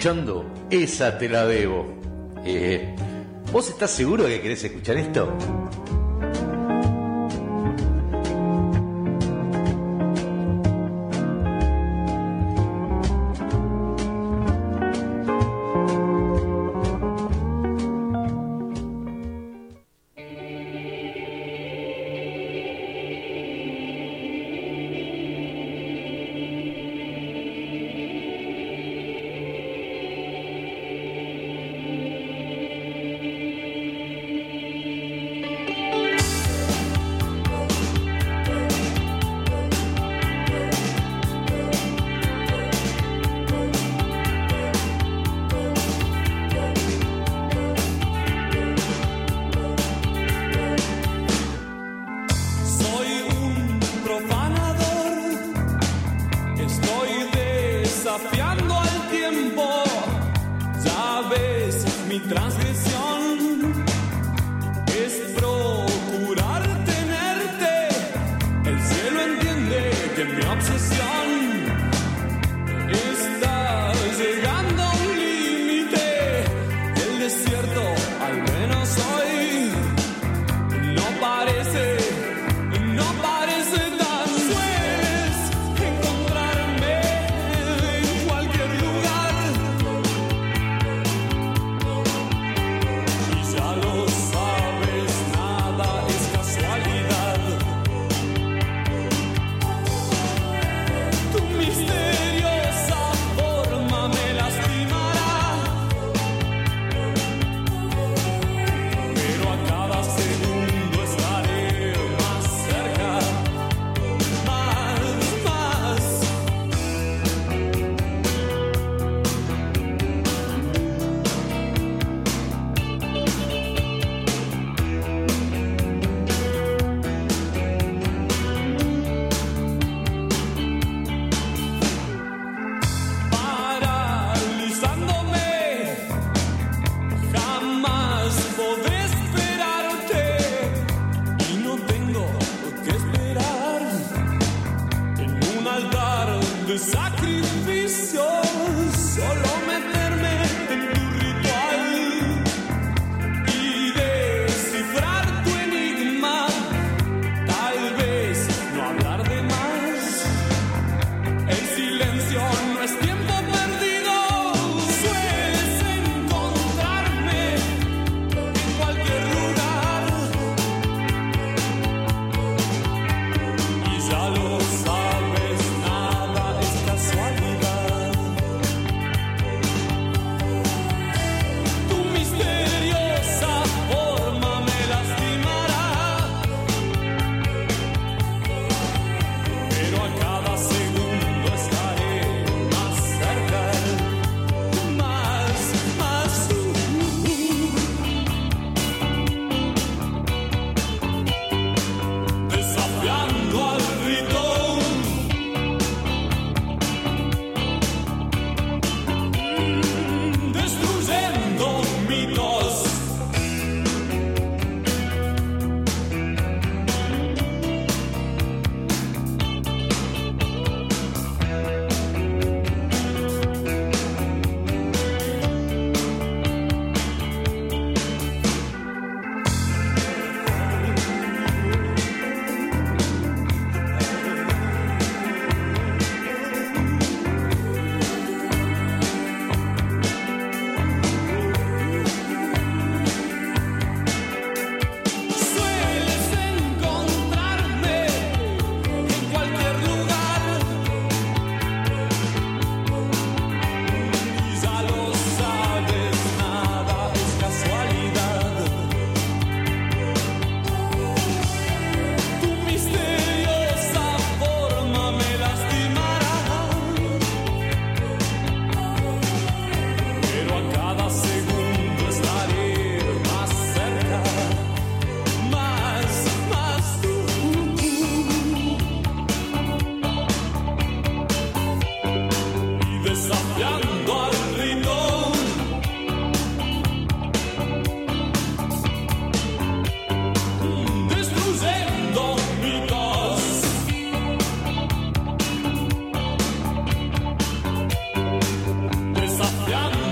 escuchando Esa te la debo. ¿Vos estás seguro que querés escuchar esto?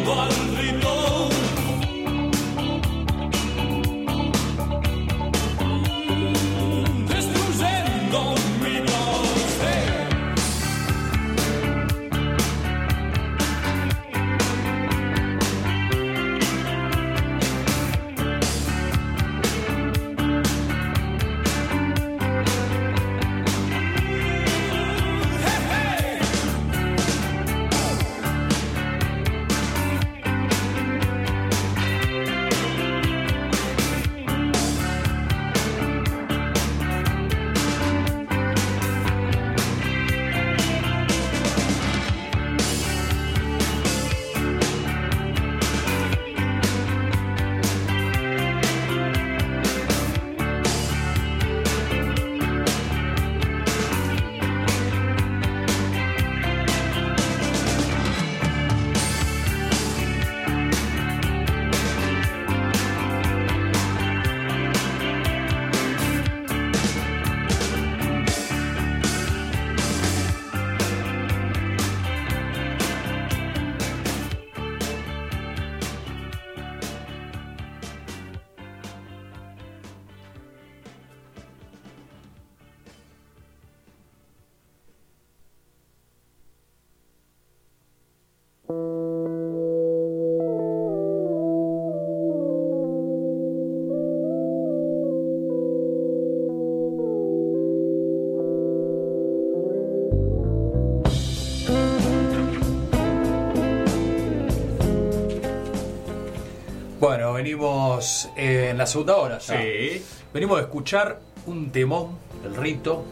Bueno, venimos en la segunda hora ya. Sí. Venimos a escuchar un temón del Rito,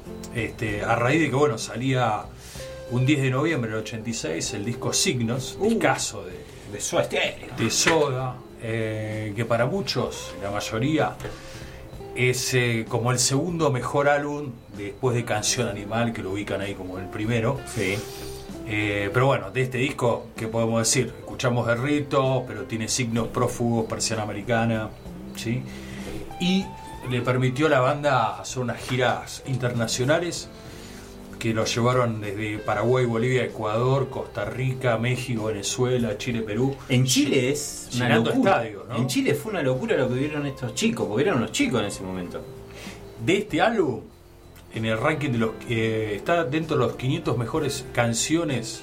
a raíz de que bueno, salía un 10 de noviembre del 86 el disco Signos, discazo De Soda Stereo. de Soda, que para muchos, la mayoría, es como el segundo mejor álbum después de Canción Animal, que lo ubican ahí como el primero. Sí. Pero bueno, de este disco, ¿qué podemos decir? Escuchamos el Rito, pero tiene Signos, Prófugos, Persiana Americana, ¿sí? Y le permitió a la banda hacer unas giras internacionales que lo llevaron desde Paraguay, Bolivia, Ecuador, Costa Rica, México, Venezuela, Chile, Perú. En Chile es una Llenando locura. estadios, ¿no? En Chile fue una locura lo que vieron estos chicos, porque eran unos chicos en ese momento. De este álbum, en el ranking de los está dentro de los 500 mejores canciones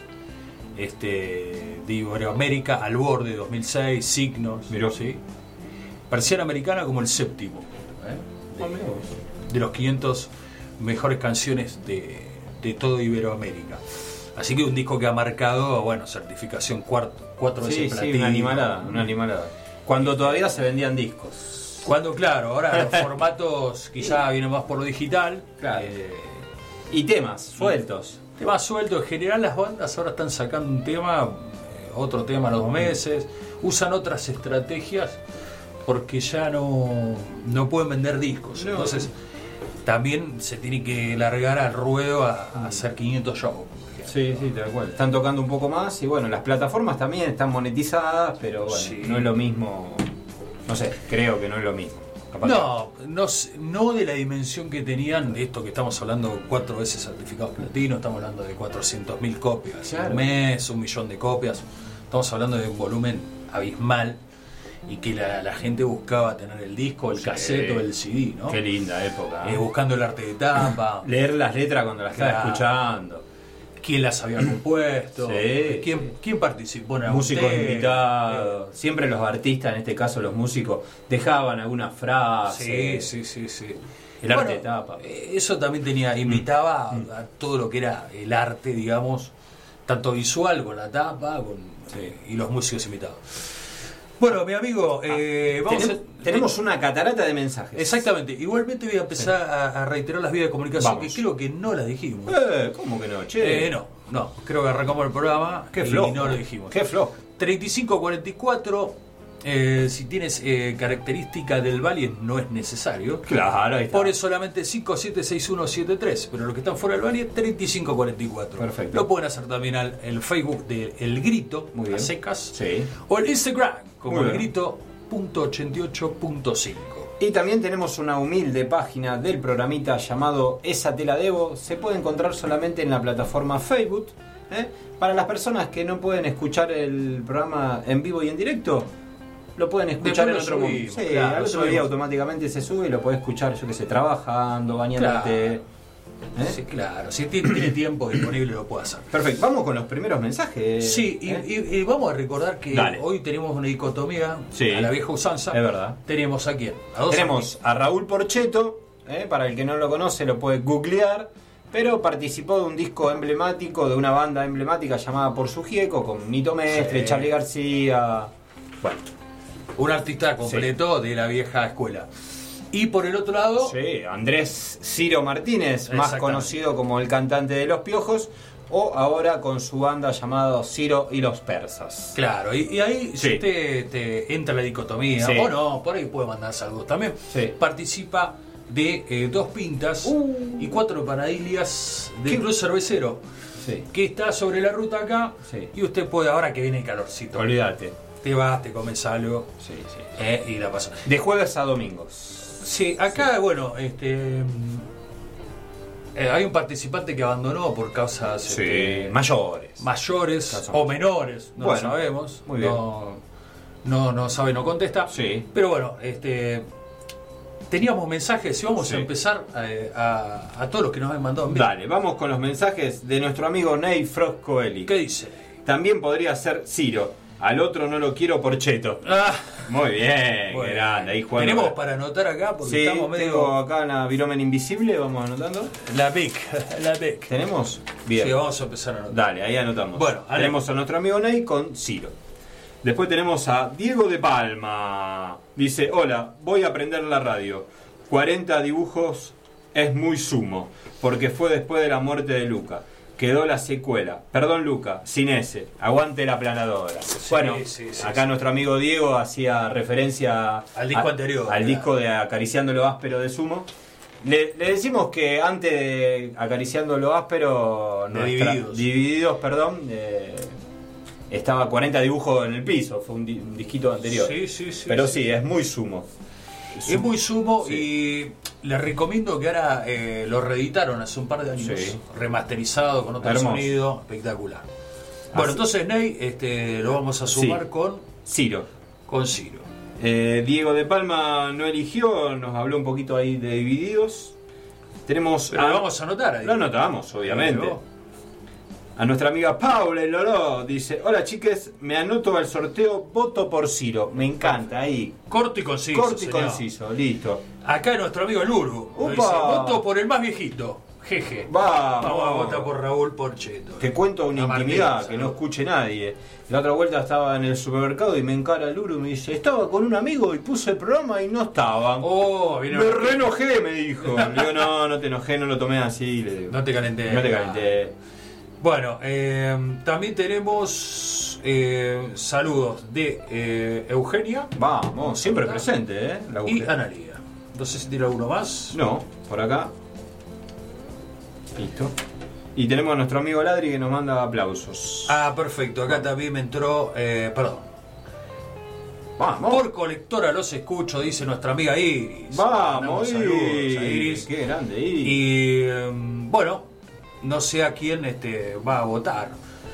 de Iberoamérica, Al Borde 2006, Signos, Miró. ¿sí? Persiana Americana como el séptimo, de los 500 mejores canciones de todo Iberoamérica. Así que un disco que ha marcado, bueno, certificación 4 veces Sí, platino. sí, una animalada. Cuando todavía se vendían discos. Cuando, claro, ahora los formatos quizá vienen más por lo digital. Claro. Y temas sueltos. Temas sueltos. En general las bandas ahora están sacando un tema, otro tema a los 2 meses. Usan otras estrategias porque ya no pueden vender discos. No. Entonces también se tiene que largar al ruedo a hacer 500 shows. Sí, tal cual. Están tocando un poco más y bueno, las plataformas también están monetizadas, pero bueno, Sí. no es lo mismo. No sé, creo que no es lo mismo. Capaz No de la dimensión que tenían, de esto que estamos hablando 4 veces certificados platino, estamos hablando de 400.000 copias Claro. un mes, 1 millón de copias, estamos hablando de un volumen abismal y que la gente buscaba tener el disco, el cassette o el CD, ¿no? Qué linda época. Buscando el arte de tapa, Leer las letras cuando las estás Claro. escuchando. quién las había compuesto, Sí. quién participó en algún Músicos tema, invitados. Siempre los artistas, en este caso los músicos, dejaban alguna frase. Sí. El arte de tapa. Eso también invitaba a todo lo que era el arte, digamos, tanto visual con la tapa y los músicos invitados. Bueno, mi amigo, tenemos una catarata de mensajes. Exactamente. Igualmente voy a empezar a reiterar las vías de comunicación, Vamos. que creo que no las dijimos. ¿Cómo que no, che? No. Creo que arrancamos el programa Qué y flojo. no lo dijimos. Qué flojo. 3544. Si tienes característica del Valle no es necesario. Claro, ahí está. Pone solamente 576173, pero los que están fuera del Valle 3544. Perfecto. Lo pueden hacer también el Facebook de El Grito, Muy bien. a secas, Sí. o el Instagram como Muy El bien. Grito.88.5. Y también tenemos una humilde página del programita llamado Esa te la debo. Se puede encontrar solamente en la plataforma Facebook. Para las personas que no pueden escuchar el programa en vivo y en directo, lo pueden escuchar en otro momento. Sí, claro, al otro día automáticamente se sube y lo puedes escuchar, yo que sé, trabajando, bañándote. Sí, claro, si tiene tiempo disponible lo puede hacer. Perfecto, vamos con los primeros mensajes. Sí, y vamos a recordar que hoy tenemos una dicotomía a la vieja usanza. Es verdad. Tenemos a quién. Tenemos a Raúl Porchetto, para el que no lo conoce lo puede googlear, pero participó de un disco emblemático, de una banda emblemática llamada Por su Gieco, con Nito Mestre, Charly García. Bueno, un artista completo de la vieja escuela. Y por el otro lado, Andrés Ciro Martínez, más conocido como el cantante de Los Piojos, o ahora con su banda llamada Ciro y los Persas. Claro, y ahí si te entra la dicotomía, o no, por ahí puede mandar saludos también. Participa de 2 pintas y 4 panadillas del Club Cervecero, que está sobre la ruta acá, y usted puede, ahora que viene el calorcito, olvídate, te vas, te comes algo y la pasas. De jueves a domingos. Sí, acá, bueno, hay un participante que abandonó por causas mayores o menores, no lo sabemos. Muy bien. No sabe, no contesta. Pero bueno, teníamos mensajes y vamos a empezar a todos los que nos han mandado. Dale, vamos con los mensajes de nuestro amigo Ney Froscoeli. ¿Qué dice? También podría ser Ciro. Al otro no lo quiero por cheto. Muy bien, bueno, grande. Ahí jugando. Tenemos para anotar acá porque estamos medio. Tengo acá una Viromen Invisible, vamos anotando. La BIC. ¿Tenemos? Bien. Sí, vamos a empezar a anotar. Dale, ahí anotamos. Bueno, tenemos a nuestro amigo Ney con Ciro. Después tenemos a Diego de Palma. Dice: hola, voy a aprender la radio. 40 dibujos es muy sumo, porque fue después de la muerte de Luca. Quedó la secuela. Perdón, Luca, sin ese. Aguante la planadora. Acá nuestro amigo Diego hacía referencia al disco anterior. Al disco de Acariciando lo áspero de Sumo. Le decimos que antes de Acariciando lo áspero, Divididos, estaba 40 dibujos en el piso. Fue un disquito anterior. Pero es muy Sumo. Es muy Sumo y les recomiendo que ahora lo reeditaron hace un par de años, remasterizado con otro sonido espectacular. Bueno, entonces Ney lo vamos a sumar con Ciro. Diego de Palma no eligió, nos habló un poquito ahí de Divididos. Tenemos lo vamos a anotar ahí. Lo anotamos, obviamente. A nuestra amiga Paula el Lolo dice: hola chiques, me anoto al sorteo, voto por Ciro. Me encanta ahí. Corto y conciso, listo. Acá nuestro amigo Luru dice: voto por el más viejito. Jeje. Vamos a votar por Raúl Porchetto. Te cuento una intimidad que no escuche nadie. La otra vuelta estaba en el supermercado y me encara Luru y me dice: estaba con un amigo y puse el programa y no estaban. Me reenojé, me dijo. Le digo: no te enojé, no lo tomé así. Le digo, no te calenté. Bueno, también tenemos saludos de Eugenia. Vamos, siempre presente, y Analia. No sé si tira uno más. No, por acá. Listo. Y tenemos a nuestro amigo Ladri que nos manda aplausos. Perfecto. Acá también me entró. Perdón. Vamos. Por colectora los escucho, dice nuestra amiga Iris. Vamos, saludos a Iris. Qué grande, Iris. Y bueno, no sé a quién va a votar.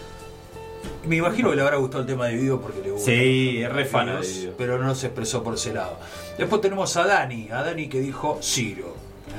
Me imagino que le habrá gustado el tema de Divididos porque le gusta. Sí, es re fan de Divididos, pero no se expresó por ese lado. Después tenemos a Dani que dijo Ciro.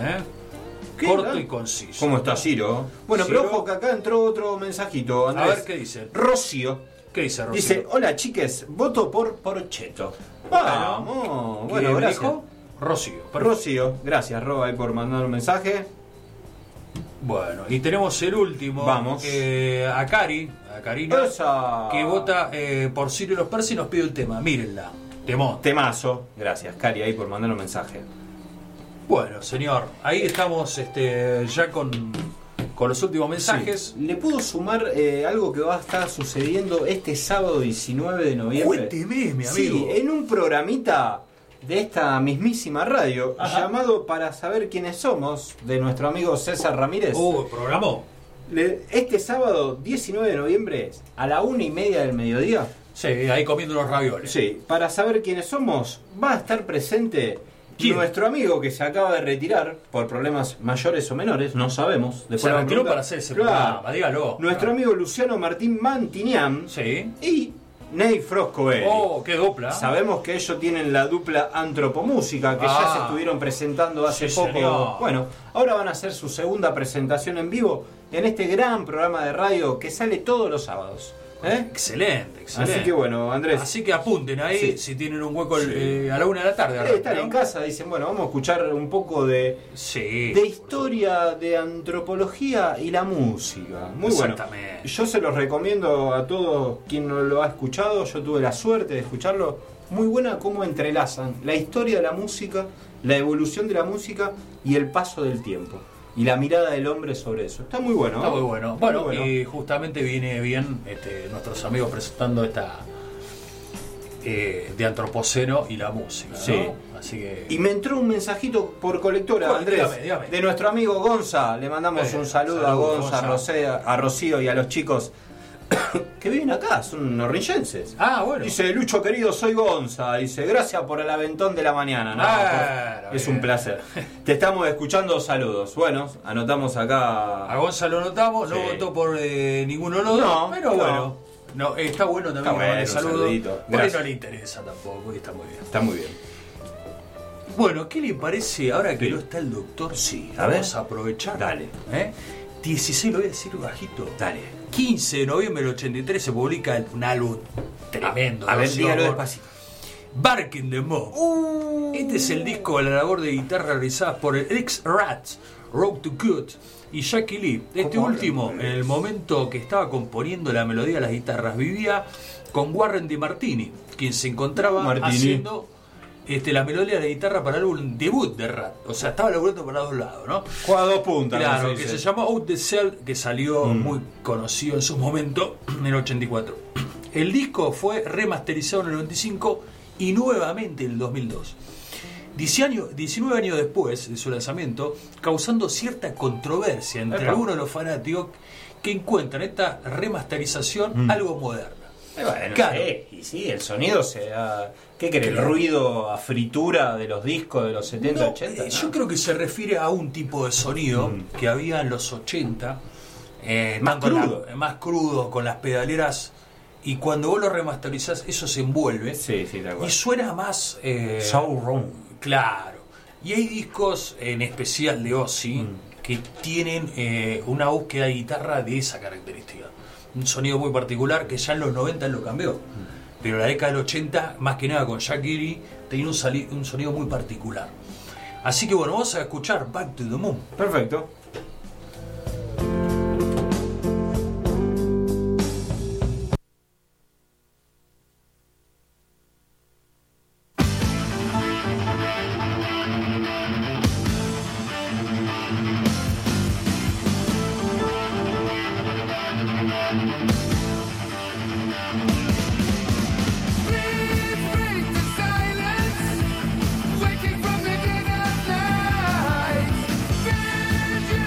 Corto y conciso. ¿Cómo está Ciro? Bueno, Ciro. Pero ojo que acá entró otro mensajito, Andrés. A ver qué dice. Rocío. ¿Qué dice Rocío? Dice: hola chiques, voto por Porchetto. Vamos. Bueno, gracias. Dijo? Rocío, gracias Roba por mandar un mensaje. Bueno, y tenemos el último. Vamos. A Karina, que vota por Ciro y los Persas y nos pide el tema. Mírenla. Temazo. Gracias, Cari, ahí por mandar un mensaje. Bueno, señor, ahí estamos ya con los últimos mensajes. Sí. ¿Le puedo sumar algo que va a estar sucediendo este sábado 19 de noviembre? Cuénteme, mi amigo. Sí, en un programita de esta mismísima radio, llamado Para Saber Quiénes Somos, de nuestro amigo César Ramírez. Programó. Este sábado 19 de noviembre a la 1:30 del mediodía. Sí, ahí comiendo unos ravioles. Sí, Para Saber Quiénes Somos va a estar presente ¿Quién? Nuestro amigo que se acaba de retirar por problemas mayores o menores, no sabemos. Después Se vamos a retiró preguntar. para hacer ese Claro. programa, dígalo. Nuestro amigo Luciano Martín Mantinian Sí. y Ney Froscoelli. Oh, qué dupla. Sabemos que ellos tienen la dupla Antropomúsica que ya se estuvieron presentando hace sí, poco. señor. Bueno, ahora van a hacer su segunda presentación en vivo en este gran programa de radio que sale todos los sábados. Excelente, excelente. Así que bueno, Andrés. Así que apunten ahí Sí. si tienen un hueco Sí. a la 1 de la tarde. Están en casa, dicen, bueno, vamos a escuchar un poco de Sí. historia, de antropología y la música. Muy bueno. Exactamente. Yo se los recomiendo a todos quien no lo ha escuchado. Yo tuve la suerte de escucharlo. Muy buena cómo entrelazan la historia de la música, la evolución de la música y el paso del tiempo. Y la mirada del hombre sobre eso. Está muy bueno. Está ¿eh? muy bueno. Está Bueno, muy bueno. y justamente viene bien nuestros amigos presentando esta de Antropoceno y la música. Sí. ¿no? Así que. Y me entró un mensajito por colectora, Bueno, Andrés, dígame. de nuestro amigo Gonza. Le mandamos un saludo a Gonza, a Rocío y a los chicos que viven acá, son norrillenses. Ah, bueno. Dice, Lucho querido, soy Gonza. Dice, gracias por el aventón de la mañana. No, es un placer. Te estamos escuchando, saludos. Bueno, anotamos acá. A Gonzalo notamos, no Sí. votó por ninguno de los No, dos, pero no. bueno. No, está bueno también Está que bueno, mande un saludos. saludito. Porque Gracias. no le interesa tampoco, y está muy bien. Está muy bien. Bueno, ¿qué le parece ahora que Sí. no está el doctor? Sí, a Vamos ver. a aprovechar. Dale. 16, lo voy a decir bajito. Dale. 15 de noviembre del 83 se publica un álbum tremendo. A ver, ¿no? dígalo Sí, despacito. Barking the Moon. Este es el disco de la labor de guitarra realizada por el ex Rats, Road to Good y Jackie Lee. Este ¿Cómo último, hablan? en el momento que estaba componiendo la melodía de las guitarras, vivía con Warren Di Martini, quien se encontraba Martini. haciendo la melodía de la guitarra para el álbum debut de Rat. O sea, estaba laburando para los dos lados, ¿no? Juega dos puntas. Claro, como que dice. se llama Out the Cell, que salió muy conocido en su momento, en el 84. El disco fue remasterizado en el 95 y nuevamente en el 2002. 19 años después de su lanzamiento, causando cierta controversia entre Epa. algunos de los fanáticos que encuentran esta remasterización algo moderna. Bueno, Claro. sí, y sí, el sonido se da. ¿Qué crees? ¿El Claro. ruido a fritura de los discos de los 70, No, 80? yo creo que se refiere a un tipo de sonido que había en los 80, Más tanto crudo. más crudo, con las pedaleras, y cuando vos lo remasterizás, eso se envuelve Sí, sí, tal cual. y suena más. Sauron. Claro. Y hay discos, en especial de Ozzy, que tienen una búsqueda de guitarra de esa característica. Un sonido muy particular que ya en los 90 él lo cambió. Pero la década del 80, más que nada con Jack Geary, tenía un sonido muy particular. Así que bueno, vamos a escuchar Back to the Moon. Perfecto. Waking from the dead of night, vision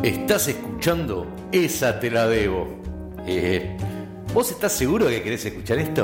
Estás escuchando Esa Te La Debo. ¿Vos estás seguro que querés escuchar esto?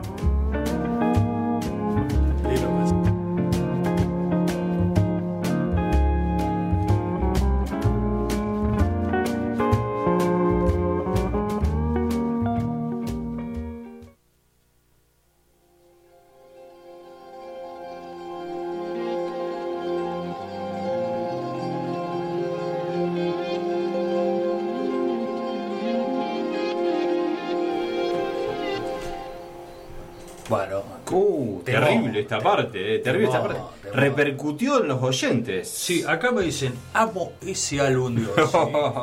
Bueno, terrible esta parte, terrible esta parte. Repercutió en los oyentes. Sí, acá me dicen, amo ese álbum de Ozzy.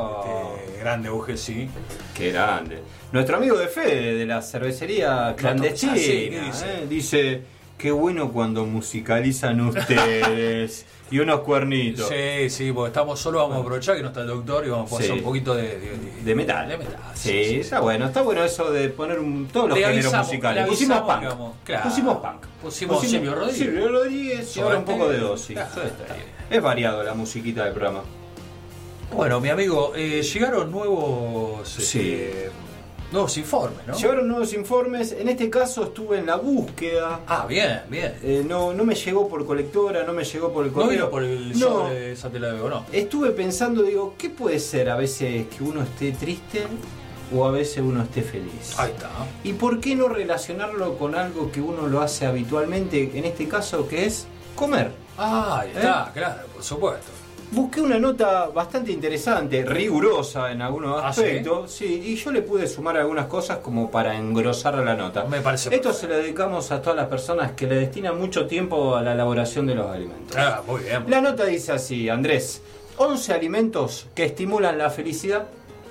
Grande UG, Qué grande. Nuestro amigo de Fede, de la cervecería clandestina, dice, qué bueno cuando musicalizan ustedes. Y unos cuernitos. Sí, porque estamos solos, vamos a aprovechar que no está el doctor y vamos a poner un poquito de metal. Sí, está bueno eso de poner todos los géneros musicales. Pusimos punk. Pusimos Silvio Rodríguez y ahora un poco de Ozzy. Es variado la musiquita del programa. Bueno, mi amigo, llegaron nuevos informes, ¿no? Llegaron nuevos informes. En este caso estuve en la búsqueda. Bien. No me llegó por colectora, no me llegó por el correo. No vino por el show de Esa Te La Debo, ¿no? Estuve pensando, digo, ¿qué puede ser a veces que uno esté triste o a veces uno esté feliz? Ahí está. ¿Y por qué no relacionarlo con algo que uno lo hace habitualmente, en este caso, que es comer? Ahí está, claro, por supuesto. Busqué una nota bastante interesante, rigurosa en algunos aspectos, ¿sí? Y yo le pude sumar algunas cosas como para engrosar la nota. Me parece. Esto se lo dedicamos a todas las personas que le destinan mucho tiempo a la elaboración de los alimentos. Muy bien. La nota dice así, Andrés: 11 alimentos que estimulan la felicidad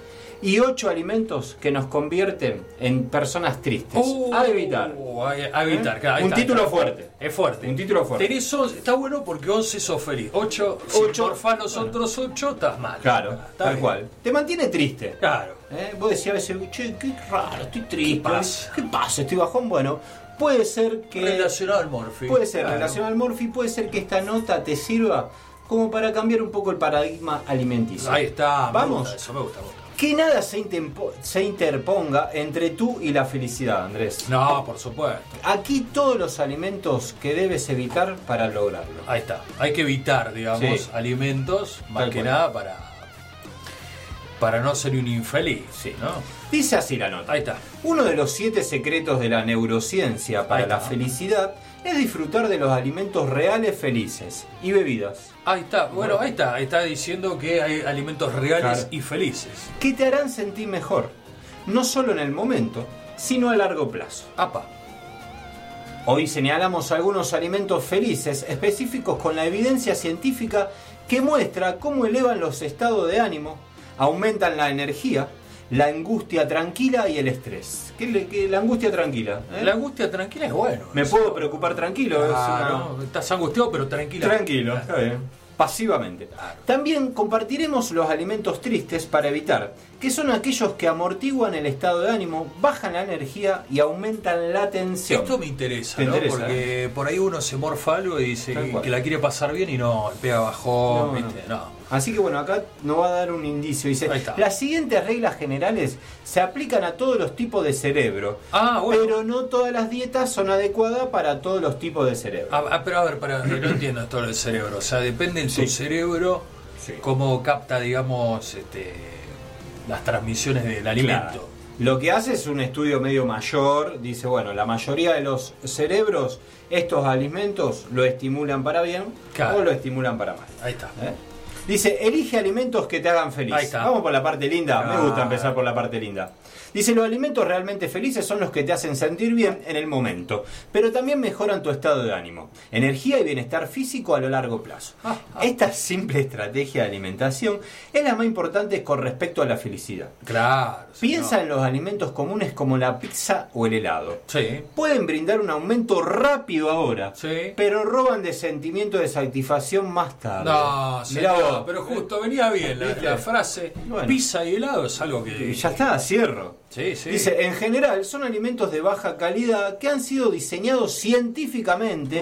y 8 alimentos que nos convierten en personas tristes. A evitar. A evitar, claro. Un título fuerte. Es fuerte. Un título fuerte. Tenés 11, está bueno porque 11 sos feliz. 8, si porfás los otros 8, estás mal. Claro, tal cual. Te mantiene triste. Claro. Vos decías a veces, che, qué raro, estoy triste. ¿Qué pasa? Estoy bajón. Bueno, puede ser que... Relacionado al Morphy. Puede ser relacionado al Morphy. Puede ser que esta nota te sirva como para cambiar un poco el paradigma alimenticio. Ahí está. Vamos. Me gusta. Que nada se interponga entre tú y la felicidad, Andrés. No, por supuesto. Aquí todos los alimentos que debes evitar para lograrlo. Ahí está. Hay que evitar, digamos, alimentos, más que nada para no ser un infeliz, ¿no? Dice así la nota. Ahí está. Uno de los 7 secretos de la neurociencia para la felicidad es disfrutar de los alimentos reales felices y bebidas. Ahí está, bueno, ahí está diciendo que hay alimentos reales y felices. Que te harán sentir mejor, no solo en el momento, sino a largo plazo. Hoy señalamos algunos alimentos felices específicos con la evidencia científica que muestra cómo elevan los estados de ánimo, aumentan la energía, la angustia tranquila y el estrés. ¿Qué la angustia tranquila? La angustia tranquila es bueno. Me puedo preocupar tranquilo. ¿no? Estás angustiado, pero tranquilo. Tranquilo, está bien. Pasivamente. También compartiremos los alimentos tristes para evitar, que son aquellos que amortiguan el estado de ánimo, bajan la energía y aumentan la tensión. Esto me interesa, ¿no? Porque por ahí uno se morfa algo y dice que la quiere pasar bien y no, pega bajón, ¿viste? No. Así que bueno, acá nos va a dar un indicio. Dice, las siguientes reglas generales se aplican a todos los tipos de cerebro, pero no todas las dietas son adecuadas para todos los tipos de cerebro. Pero a ver, no entiendo esto del cerebro. O sea, depende de tu cerebro cómo capta, digamos, las transmisiones del alimento. Claro. Lo que hace es un estudio medio mayor. Dice, bueno, la mayoría de los cerebros, estos alimentos lo estimulan para bien o lo estimulan para mal. Ahí está. Dice, elige alimentos que te hagan feliz. Ahí está. Vamos por la parte linda. Me gusta empezar por la parte linda. Dice, los alimentos realmente felices son los que te hacen sentir bien en el momento, pero también mejoran tu estado de ánimo, energía y bienestar físico a lo largo plazo. Esta simple estrategia de alimentación es la más importante con respecto a la felicidad. Claro. Piensa en los alimentos comunes como la pizza o el helado. Sí. Pueden brindar un aumento rápido ahora, pero roban de sentimiento de satisfacción más tarde. No, pero justo venía bien la frase. Pizza y helado es algo que... Ya está, cierro. Dice, en general son alimentos de baja calidad que han sido diseñados científicamente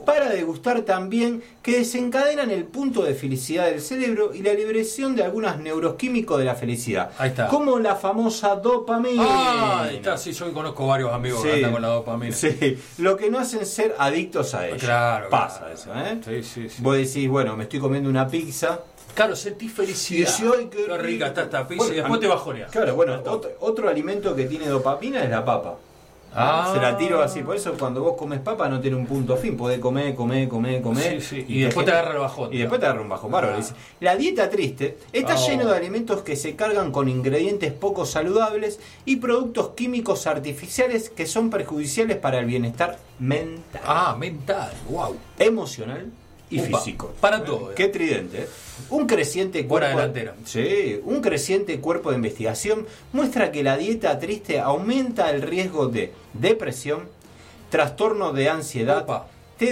para degustar también, que desencadenan el punto de felicidad del cerebro y la liberación de algunos neuroquímicos de la felicidad. Ahí está. Como la famosa dopamina. Ah, ahí está, sí, yo conozco varios amigos que andan con la dopamina. Sí, lo que no hacen ser adictos a ella. Claro, pasa claro. eso, ¿eh? Sí, sí, sí. Vos decís, bueno, me estoy comiendo una pizza. Claro, sentís felicidad. Y decís, "Ay, qué qué rica está esta pizza", Bueno, y después te bajoneas. Claro, bueno, otro alimento que tiene dopamina es la papa. Ah. Se la tiro así, por eso cuando vos comes papa no tiene un punto fin, podés comer. Sí, sí. Y después te agarra el bajón. Y después te agarra un bajón bárbaro. Dice, la dieta triste está lleno de alimentos que se cargan con ingredientes poco saludables y productos químicos artificiales que son perjudiciales para el bienestar mental, Mental, wow. emocional y Upa, físico. para todo. Qué tridente. Un creciente Buena cuerpo, delantera. Sí, un creciente cuerpo de investigación muestra que la dieta triste aumenta el riesgo de depresión, trastorno de ansiedad, Upa.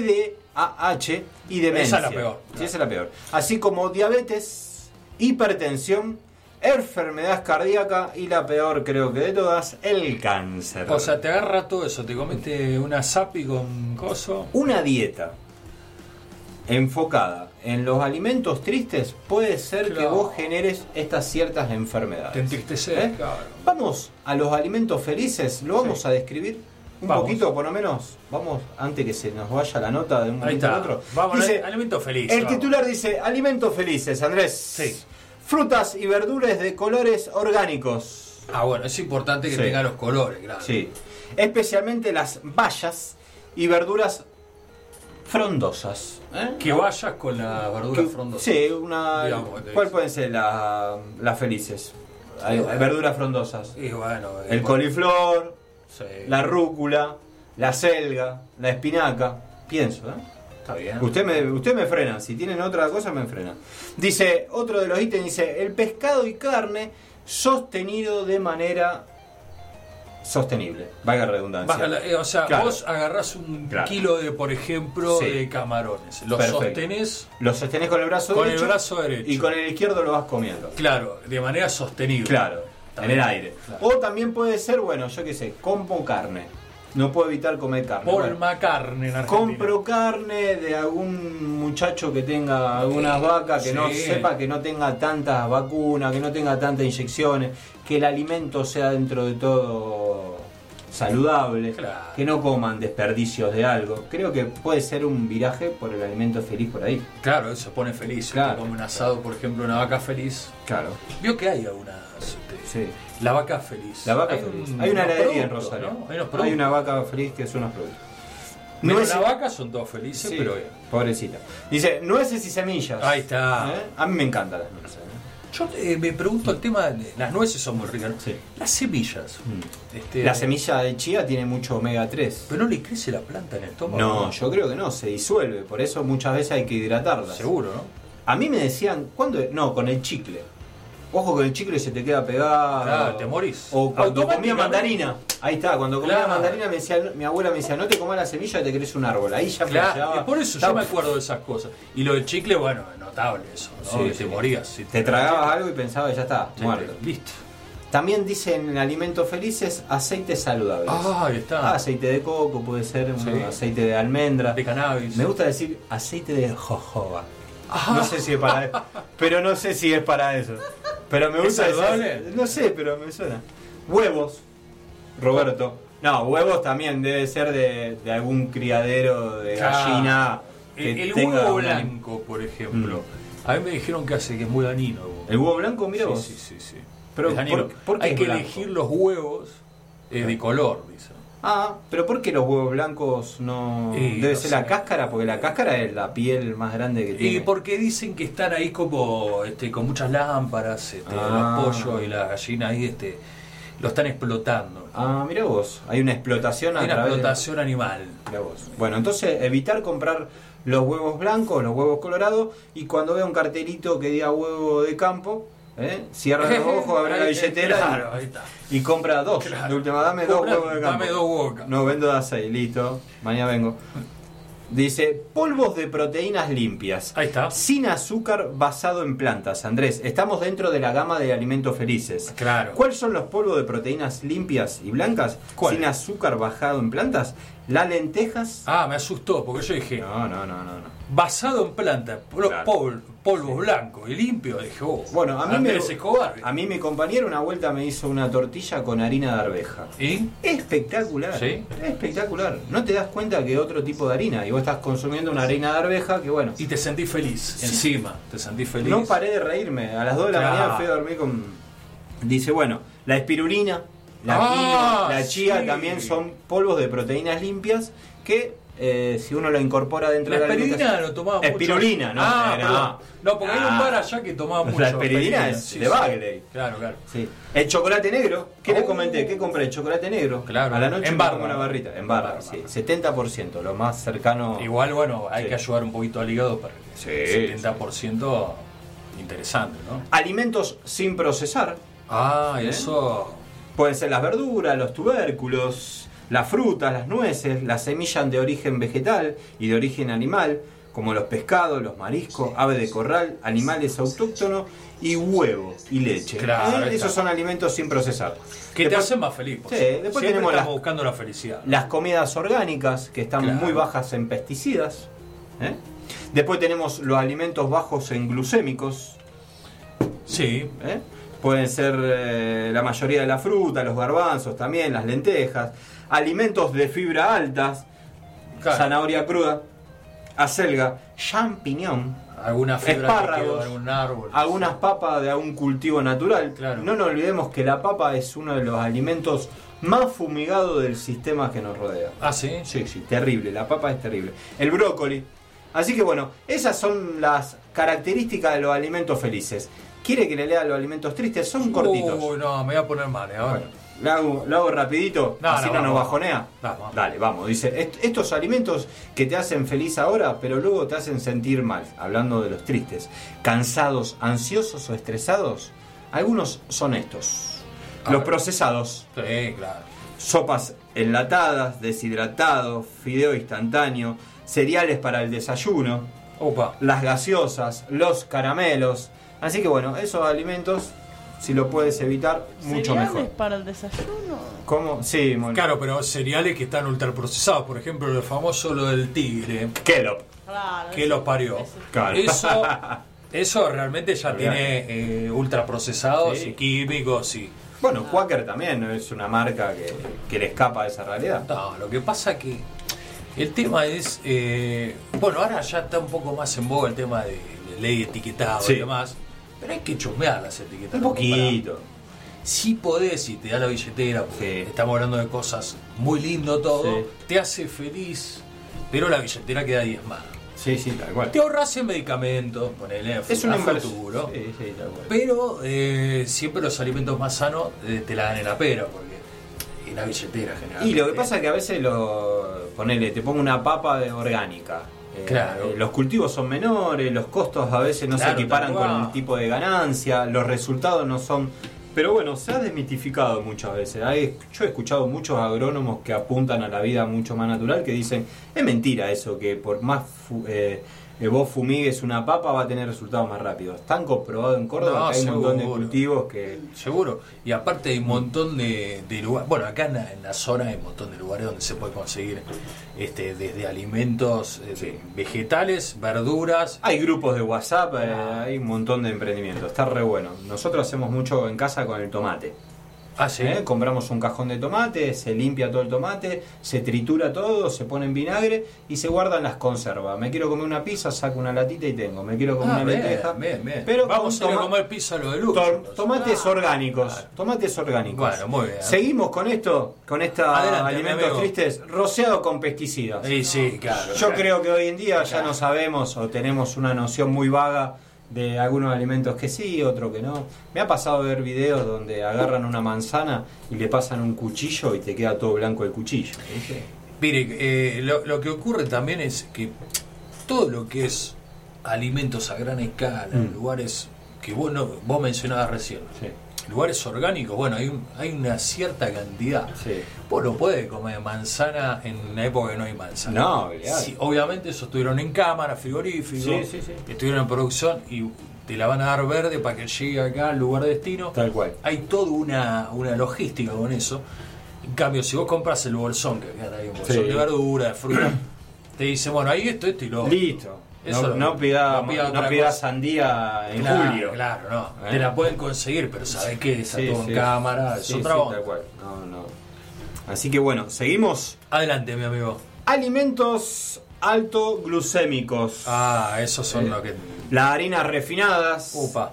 TDAH y demencia. Esa es la peor. Sí, esa es la peor. Así como diabetes, hipertensión, enfermedad cardíaca y la peor, creo que de todas, el cáncer. O sea, te agarra todo eso, te comiste una zapi con coso. Una dieta enfocada en los alimentos tristes puede ser que Claro. vos generes estas ciertas enfermedades. Te entristeces, ¿Eh? claro. Vamos a los alimentos felices, lo vamos a describir un Vamos. poquito por lo menos. Vamos, antes que se nos vaya la nota de un Ahí momento está. a otro. Vamos, Dice, alimento feliz. el vamos. titular dice, alimentos felices, Andrés. Sí. Frutas y verduras de colores orgánicos. Ah, bueno, es importante que Sí. tenga los colores, claro. Sí. Especialmente las bayas y verduras frondosas. ¿eh? Que vayas con la verdura frondosa. Sí, una. Digamos, que te ¿Cuál dice. pueden ser las felices? Hay bueno. verduras frondosas. Y bueno, El coliflor, sí. la rúcula, la selga, la espinaca. Pienso, ¿eh? Está bien. Usted me frena, si tienen otra cosa me frena. Dice, otro de los ítems dice, el pescado y carne sostenido de manera sostenible, valga la redundancia. O sea, Claro. vos agarrás un Claro. kilo de, por ejemplo, Sí. de camarones. Los Perfecto. sostenés Lo sostenés con el brazo con derecho el brazo derecho. y con el izquierdo lo vas comiendo. Claro, de manera sostenible. Claro, Está en el bien. aire. Claro. O también puede ser, bueno, yo qué sé, como carne. No puedo evitar comer carne. Paul Bueno, McCartney en Argentina. compro carne de algún muchacho que tenga algunas vacas, que no Sí. sepa que no tenga tantas vacunas, que no tenga tantas inyecciones, que el alimento sea dentro de todo saludable, Claro. que no coman desperdicios de algo. Creo que puede ser un viraje por el alimento feliz por ahí. Claro, eso pone feliz. Claro. Como un asado, por ejemplo, una vaca feliz. Claro. Vio que hay algunas. Sí. La vaca feliz. La vaca Hay feliz. un- Hay una unos heladería en productos, Rosario. ¿no? Hay unos Hay productos. una vaca feliz que son unos productos. Menos Nueces- la vaca son todos felices, Sí, pero bien. pobrecita. Dice, nueces y semillas. Ahí está. ¿Eh? A mí me encantan las nueces. Yo me pregunto el tema de las nueces son muy ricas, ¿no? Sí. Las semillas. La semilla de chía tiene mucho omega 3. Pero no le crece la planta en el estómago. No, yo creo que no, se disuelve. Por eso muchas veces hay que hidratarla. Seguro, ¿no? A mí me decían, ¿cuándo? No, con el chicle. Ojo con el chicle se te queda pegado. Claro, te morís. O cuando comía Automáticamente. mandarina. Ahí está, cuando comía Claro. mandarina me decía, mi abuela me decía, no te comas la semilla, te crece un árbol. Ahí ya Claro, flasheaba. y por eso yo me acuerdo de esas cosas. Y lo del chicle, bueno, es notable eso, ¿no? Sí, Que sí. te morías. Si Te tragabas algo y pensabas, ya está, muerto. Listo. También dicen en alimentos felices aceites saludables. Ah, ahí está. Aceite de coco, puede ser un Sí. aceite de almendra. De cannabis. Me gusta decir aceite de jojoba. Ah. No sé si es para eso. Pero no sé si es para eso. Pero me gusta ¿Es saludable? decir- no sé, pero me suena. Huevos, Roberto. No, huevos también debe ser de algún criadero de Claro. gallina. Que El tenga huevo una- blanco, por ejemplo. A mí me dijeron que hace que es muy dañino. ¿El huevo blanco? Mira Sí, vos. sí, sí, sí. Pero Es dañino. ¿por qué Hay es que blanco? elegir los huevos de color, dicen. Ah, pero ¿por qué los huevos blancos no...? Y Debe no ser sé. la cáscara, porque la cáscara es la piel más grande que tiene. Y porque dicen que están ahí como con muchas lámparas, Ah. los pollos y la gallina ahí lo están explotando. Ah, mira vos, hay una explotación Hay a una través de- explotación animal. Mirá vos. Bueno, entonces evitar comprar los huevos blancos, los huevos colorados, y cuando vea un cartelito que diga huevo de campo, cierra los ojos, abre la Ahí, billetera claro, ahí está. y compra dos. Claro. De última, dame dos Compra- huevos de campo. dame dos huevos. No, vendo de 6, listo, mañana vengo. Dice, polvos de proteínas limpias. Ahí está. Sin azúcar, basado en plantas. Andrés, estamos dentro de la gama de alimentos felices. Claro. ¿Cuáles son los polvos de proteínas limpias y blancas? ¿Cuál? Sin azúcar, basado en plantas. Las lentejas. Ah, me asustó, porque yo dije, No. basado en planta, Claro. polvo blanco y limpio, dije, Bueno, Andrés Escobar. a mí mi compañero una vuelta me hizo una tortilla con harina de arveja. ¿Y? Espectacular. ¿Sí? Espectacular. No te das cuenta que otro tipo de harina. Y vos estás consumiendo una harina de arveja que bueno. Y te sentís feliz, encima, te sentís feliz. No paré de reírme. A las 2 de la Claro. mañana fui a dormir con... Dice, bueno, la espirulina, la quinoa, la chía sí. también son polvos de proteínas limpias que si uno lo incorpora dentro La de la espirulina alimentación... lo tomaba mucho. Espirulina, ¿no? Perdón. No, porque hay un bar allá que tomaba mucho. La espirulina es sí, de sí. Bagley. Claro. Sí. El chocolate negro, ¿qué les comenté? ¿Qué compré? El chocolate negro. Claro. A la noche En me barra. pongo una barrita. En barra, sí. 70%, lo más cercano. Igual, bueno, hay Sí. que ayudar un poquito al hígado para que Sí, el 70% interesante, ¿no? Alimentos sin procesar. Ah, eso. Pueden ser las verduras, los tubérculos, las frutas, las nueces, las semillas de origen vegetal y de origen animal, como los pescados, los mariscos, ave de corral, animales autóctonos y huevo y leche. Claro, ahí Esos está. son alimentos sin procesar. Que te Después- hace más feliz. Sí, Siempre después tenemos estamos las- buscando la felicidad. Las comidas orgánicas, que están Claro. muy bajas en pesticidas. ¿eh? Después tenemos los alimentos bajos en glucémicos. Sí. ¿eh? Pueden ser la mayoría de la fruta, los garbanzos también, las lentejas. Alimentos de fibra altas, Claro. zanahoria cruda, acelga, champiñón, Alguna fibra que espárragos, quedó en algún árbol. algunas papas de algún cultivo natural. Claro. No nos olvidemos que la papa es uno de los alimentos más fumigados del sistema que nos rodea. Ah, sí. Sí, terrible, la papa es terrible. El brócoli. Así que bueno, esas son las características de los alimentos felices. ¿Quiere que le lea los alimentos tristes? Son cortitos. Uy, no, me voy a poner mal, ahora. Lo hago rapidito, No, así no, no nos vamos. bajonea. Vamos. Dale, vamos. Dice, estos alimentos que te hacen feliz ahora, pero luego te hacen sentir mal. Hablando de los tristes. Cansados, ansiosos o estresados. Algunos son estos. A Los ver. procesados. Sí, claro. Sopas enlatadas, deshidratados, fideo instantáneo, cereales para el desayuno, Opa. las gaseosas, los caramelos. Así que bueno, esos alimentos, si lo puedes evitar, mucho ¿Cereales mejor. para el desayuno? ¿Cómo? Sí, muy Claro, pero cereales que están ultraprocesados. Por ejemplo, lo famoso lo del tigre, Kellogg. Claro. que los parió. Claro. Eso realmente ya Olvidate. tiene ultraprocesados Sí. y químicos y... Bueno, Quaker también es una marca que le escapa a esa realidad. No, lo que pasa que el tema es... bueno, ahora ya está un poco más en boga el tema de ley de etiquetado Sí. y demás, pero hay que chusmear las etiquetas. Un ¿no? poquito. Si podés, si te da la billetera, porque Sí. estamos hablando de cosas muy lindo todo, Sí. te hace feliz, pero la billetera queda diezmada. Sí, tal cual. Te ahorras en medicamentos, ponele Es una a inversión. futuro, Sí, tal cual. pero siempre los alimentos más sanos te la dan en la pera, porque en la billetera generalmente. Y lo que pasa es que a veces ponele, te pongo una papa orgánica. Claro. Los cultivos son menores, los costos a veces no Claro, se equiparan tal cual. con el tipo de ganancia, los resultados no son... Pero bueno, se ha desmitificado muchas veces. Yo he escuchado muchos agrónomos que apuntan a la vida mucho más natural, que dicen, es mentira eso, que por más vos fumigues una papa va a tener resultados más rápidos. Están comprobados en Córdoba No, que hay un montón de seguro. cultivos que... Seguro. Y aparte hay un montón de lugares. Bueno, acá en la zona hay un montón de lugares donde se puede conseguir desde alimentos vegetales, verduras. Hay grupos de WhatsApp, hay un montón de emprendimientos, está re bueno. Nosotros hacemos mucho en casa con el tomate. Ah, sí. Compramos un cajón de tomate, se limpia todo el tomate, se tritura todo, se pone en vinagre y se guardan las conservas. Me quiero comer una pizza, saco una latita y tengo. Me quiero comer una lenteja. Bien. Pero vamos a con ir a comer pizza lo de luz. tomates orgánicos. Tomates orgánicos. Bueno, muy bien. Seguimos con esto, con estos Adelante, alimentos amigo. tristes, rociado con pesticidas. Sí, claro. Yo creo que hoy en día ya no sabemos o tenemos una noción muy vaga de algunos alimentos que sí, otros que no. Me ha pasado ver videos donde agarran una manzana y le pasan un cuchillo y te queda todo blanco el cuchillo. ¿viste? Mire, lo que ocurre también es que todo lo que es alimentos a gran escala, lugares que vos mencionabas recién, Sí. lugares orgánicos, bueno, hay una cierta cantidad. Sí. Vos no podés comer manzana en una época que no hay manzana. No, olvidate. Sí, obviamente eso estuvieron en cámara, frigorífico, Sí. estuvieron en producción y te la van a dar verde para que llegue acá al lugar de destino. Tal cual. Hay toda una logística con eso. En cambio, si vos compras el bolsón, que queda ahí un bolsón de verdura, de fruta, te dice, bueno, ahí esto y lo otro. Listo. Eso No pidas otra cosa. sandía en Claro, julio. Claro, no. Te la pueden conseguir, pero sabés que está Sí, todo sí. en cámara, es Sí, otra sí, onda. tal cual. No. Así que bueno, seguimos. Adelante, mi amigo. Alimentos alto-glucémicos. Esos son los que... Las harinas refinadas. Upa.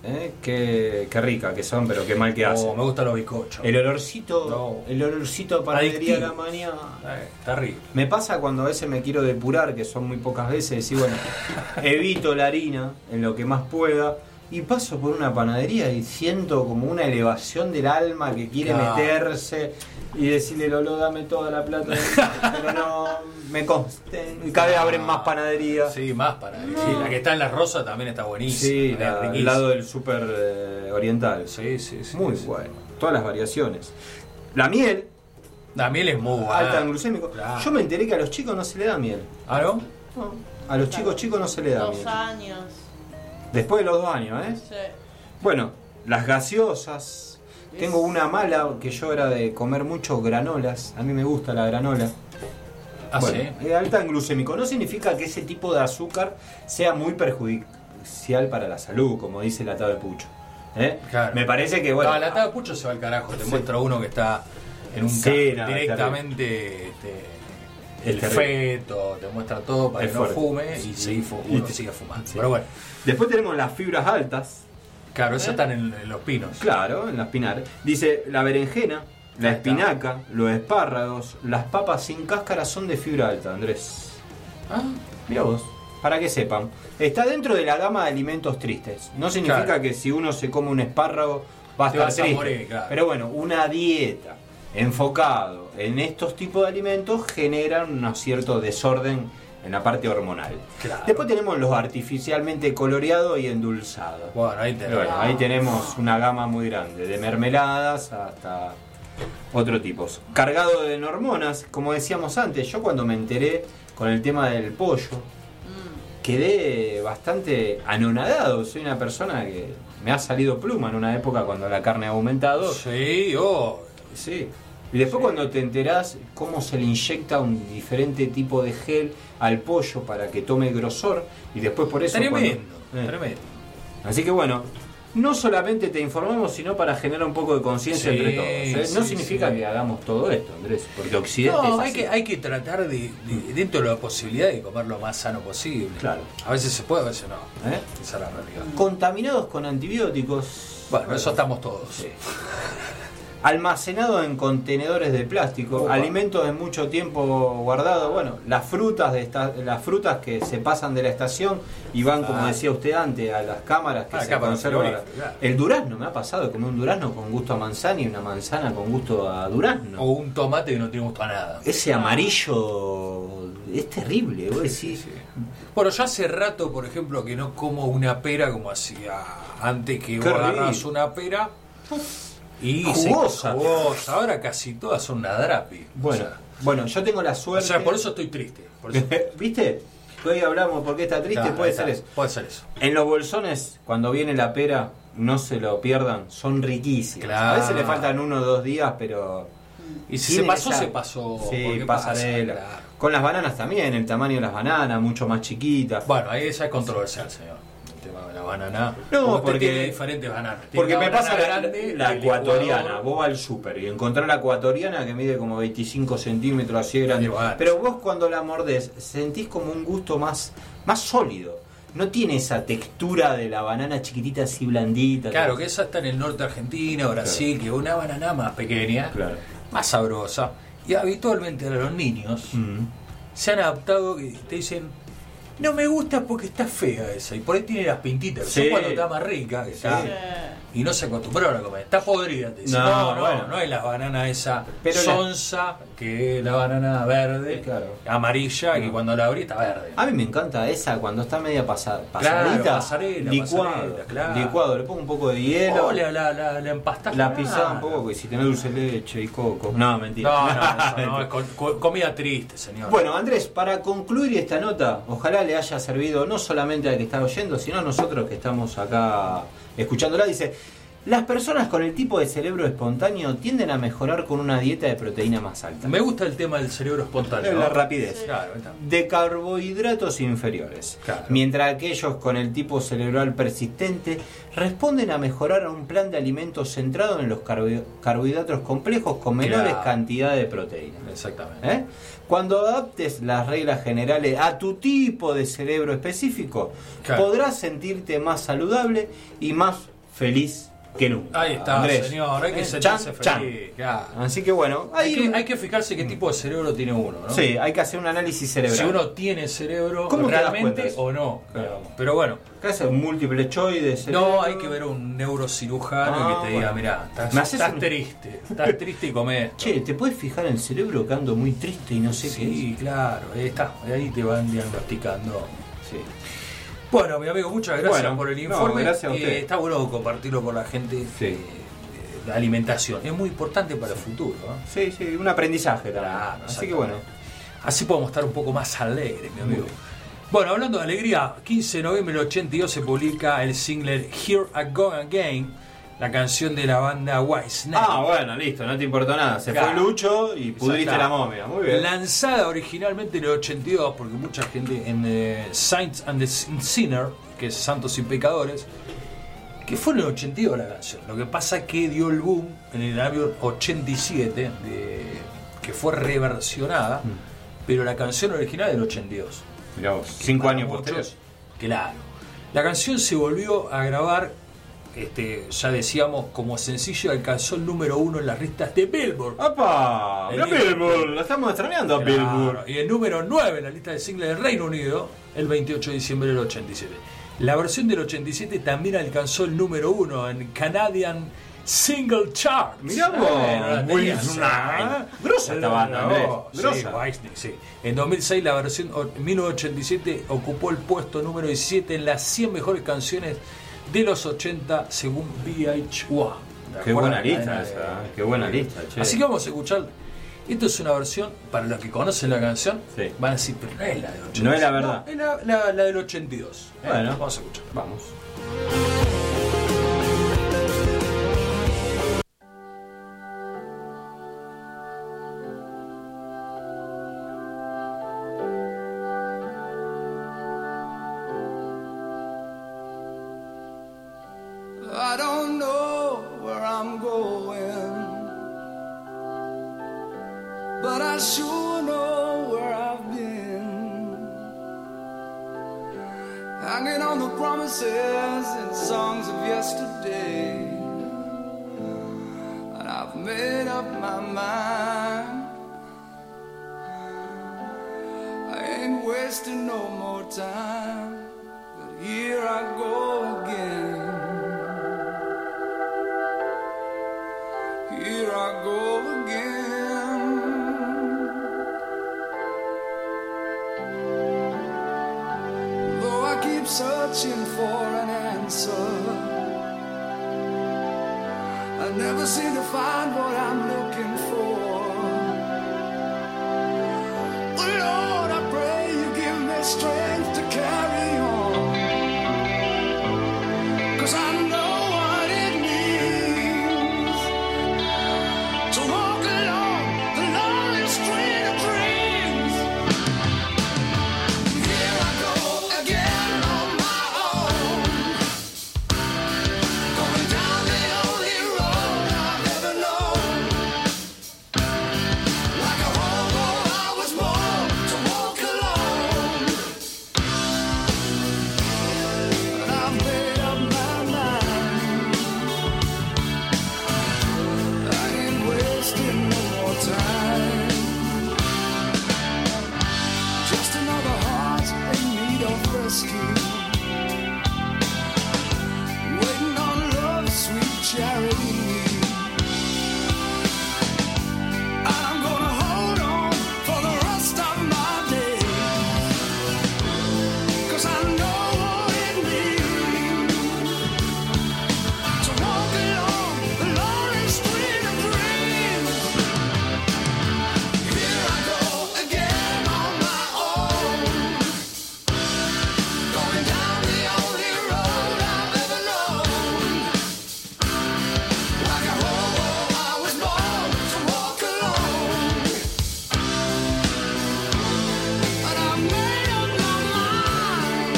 Qué rica que son, pero qué mal que hacen. Me gustan los bizcochos. El olorcito, No. el olorcito a panadería de la Adictivo. mañana. Está rico. Me pasa cuando a veces me quiero depurar, que son muy pocas veces, y bueno, evito la harina en lo que más pueda, y paso por una panadería y siento como una elevación del alma que quiere Claro. meterse y decirle, Lolo, dame toda la plata, pero no me consten. Y cada vez abren más panaderías. Sí, más para. Sí, la que está en la rosa también está buenísima. Sí, es al riquísima. lado del súper oriental. Sí. Muy sí. bueno. Todas las variaciones. La miel, La miel es muy buena. alta en glucémico. Claro. Yo me enteré que a los chicos no se le da miel. ¿Ah, no? A los chicos no se le da 2 miel. años. Después de los 2 años, ¿eh? Sí. Bueno, las gaseosas. Tengo una mala que yo era de comer mucho granolas. A mí me gusta la granola. Ah, Bueno, sí. es alta en glucémico. No significa que ese tipo de azúcar sea muy perjudicial para la salud, como dice el atado de pucho. Claro. Me parece que, bueno. La lata de pucho se va al carajo. Te muestra uno que está en un Sí, ca- no, directamente el Es terrible. feto, te muestra todo para Es que no fuerte. fume y uno sigue fumando. Pero bueno, Después tenemos las fibras altas. claro, esas están en los pinos. Claro, en las pinares. Dice la berenjena, la Ahí está. espinaca, los espárragos, las papas sin cáscara son de fibra alta, Andrés. Ah, Mira vos, para que sepan. Está dentro de la gama de alimentos tristes. No significa Claro. que si uno se come un espárrago va a Te estar vas a triste. morir, claro. Pero bueno, una dieta enfocado en estos tipos de alimentos genera un cierto desorden en la parte hormonal. Claro. Después tenemos los artificialmente coloreados y endulzados. bueno, ahí te Bueno, ahí tenemos una gama muy grande, de mermeladas hasta otro tipos. Cargado de hormonas, como decíamos antes, yo cuando me enteré con el tema del pollo, quedé bastante anonadado. Soy una persona que me ha salido pluma en una época cuando la carne ha aumentado. Sí, Sí. Y después cuando te enterás cómo se le inyecta un diferente tipo de gel al pollo para que tome grosor, y después por eso... tremendo, cuando- tremendo. Así que bueno, no solamente te informamos, sino para generar un poco de conciencia Sí, entre todos. ¿eh? No sí, significa sí. que hagamos todo esto, Andrés, porque Occidente No, es así. hay que tratar de, dentro de la posibilidad de comer lo más sano posible. Claro. A veces se puede, a veces no. ¿Eh? Esa es la realidad. Contaminados con antibióticos. Bueno, eso estamos todos. Sí. Almacenados en contenedores de plástico, Opa. alimentos de mucho tiempo guardados. Bueno, las frutas las frutas que se pasan de la estación y van, como Ah. decía usted antes, a las cámaras que se Acá para el conservan. frigorífico, claro. El durazno, me ha pasado de comer un durazno con gusto a manzana y una manzana con gusto a durazno. O un tomate que no tiene gusto a nada. Ese amarillo es terrible, vos decís. Bueno, yo hace rato, por ejemplo, que no como una pera como hacía antes, que vos Qué agarrás rico. una pera y Jugosa. jugosa. Ahora casi todas son una drapi. Bueno, O sea, bueno, yo tengo la suerte. por eso estoy triste. Por eso. ¿Viste? Que hoy hablamos porque está triste, Claro, puede ahí ser está, eso. Puede ser eso. En los bolsones, cuando viene la pera, no se lo pierdan, son riquísimos. Claro. A veces le faltan 1 o 2 días, pero. Y si tienen se pasó, esa- se pasó. Sí, porque pasarela. pasa, claro. Con las bananas también, el tamaño de las bananas, mucho más chiquitas. Bueno, ahí ya es controversial, señor. El tema de la banana. No, usted porque- tiene diferentes bananas. Tiene Porque una me banana pasa grande, la el ecuatoriana. licuador. Vos vas al súper y encontrás la ecuatoriana que mide como 25 centímetros, así de grande. Igual. Pero vos cuando la mordés sentís como un gusto más sólido. No tiene esa textura de la banana chiquitita así blandita. Claro, que esa está en el norte de Argentina, Brasil, que una banana más pequeña, Claro. más sabrosa. Y habitualmente a los niños Mm. se han adaptado que te dicen, No me gusta porque está fea esa. Y por ahí tiene las pintitas. Sí. Yo cuando está más rica, que está, y no se acostumbró a comer. Está podrida. Te dice. No es la banana esa Pero sonsa, que es la banana verde, Claro. amarilla, que cuando la abrí está verde. A mí me encanta esa cuando está media pasadita. pasarela, claro. Licuado, le pongo un poco de hielo. Oh, la empastás. La con pisás nada. un poco, porque si tenés dulce de leche y coco. No, mentira. No, es comida triste, señor. Bueno, Andrés, para concluir esta nota, ojalá le haya servido no solamente al que está oyendo, sino a nosotros que estamos acá escuchándola. Dice: las personas con el tipo de cerebro espontáneo tienden a mejorar con una dieta de proteína más alta. Me gusta el tema del cerebro espontáneo. La ¿no? rapidez. Claro, está. De carbohidratos inferiores. Claro. Mientras aquellos con el tipo cerebral persistente responden a mejorar a un plan de alimentos centrado en los carbohidratos complejos con menores Claro. cantidades de proteína. Exactamente. Cuando adaptes las reglas generales a tu tipo de cerebro específico, Claro. podrás sentirte más saludable y más feliz que nunca. Ahí está, Andrés. señor. Hay que Chan, sentirse chan. feliz. Claro. Así que bueno, Hay que fijarse qué tipo de cerebro tiene uno, ¿no? sí, hay que hacer un análisis cerebral. Si uno tiene cerebro ¿Cómo te das realmente cuenta de eso? o no. Claro. Digamos. Pero bueno, ¿Qué hace? ¿Un múltiple choice de cerebro? no hay que ver a un neurocirujano que te diga, bueno. mirá, ¿Me haces estás un- triste y comés. Che, ¿te puedes fijar en el cerebro que ando muy triste y no sé Sí, claro, ahí está, ahí te van diagnosticando. qué es? Sí. Bueno, mi amigo, muchas gracias Bueno, por el no, informe. gracias a usted. Está bueno compartirlo con la gente. Sí. La alimentación es muy importante para el futuro, ¿no? Sí, sí, un aprendizaje también. Claro, Así que bueno. Así podemos estar un poco más alegres, mi amigo. Bueno, hablando de alegría, 15 de noviembre del 82 se publica el single Here I Go Again, la canción de la banda Whitesnake. Ah, bueno, listo, no te importó nada. Se Claro. fue Lucho y pudriste la momia. Muy bien. Lanzada originalmente en el 82, porque mucha gente en Saints and the Sinner, que es Santos y Pecadores, que fue en el 82 la canción. Lo que pasa es que dio el boom en el año 87, que fue reversionada, pero la canción original es del 82. Mirá vos, 5 Para años muchos, posteriores. Claro. La canción se volvió a grabar, ya decíamos, como sencillo, alcanzó el número 1 en las listas de Billboard. ¡Apa! Mirá El- Billboard, la estamos extrañando a Billboard. Claro, y el número 9 en la lista de singles del Reino Unido el 28 de diciembre del 87. La versión del 87 también alcanzó el número 1 en Canadian Single Chart. Mirá vos, Whitesnake. grosa esta banda, Andrés, grosa. Whitesnake, sí. En 2006 la versión 1987 ocupó el puesto número 17 en las 100 mejores canciones de los 80 según VH1. Qué buena lista esa, qué buena lista, che. Así que vamos a escuchar. Esto es una versión, para los que conocen la canción, Sí. van a decir, pero no es la del 82. No es la verdad. No, es la del 82. Bueno. Vamos a escuchar. Vamos. I don't know where I'm going, but I sure know where I've been. Hanging on the promises and songs of yesterday, and I've made up my mind. I ain't wasting no more time, but here I go again. Here I go again. Though I keep searching for an answer, I never seem to find what I'm looking for. Oh Lord, I pray you give me strength to carry on, 'cause I know what it means to walk along the lonely street of dreams. Here I go again on my own, going down the only road I've ever known. charity. And I'm gonna hold on for the rest of my days, 'cause I know what it means to walk along the lonely street of dreams. Here I go again on my own, going down the only road I've ever known. Like a hobo, I was born to walk alone, and I made up my mind.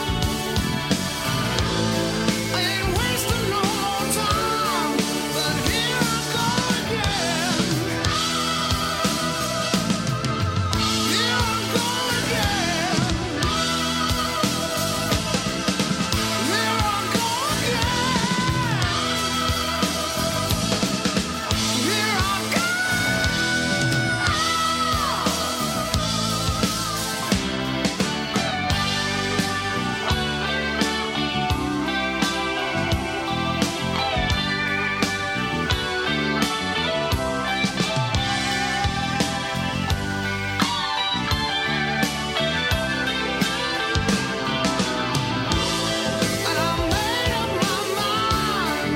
I ain't wasting no more time, but here I go again. Here I go again. Here I go again. Here I go. And I made up my mind.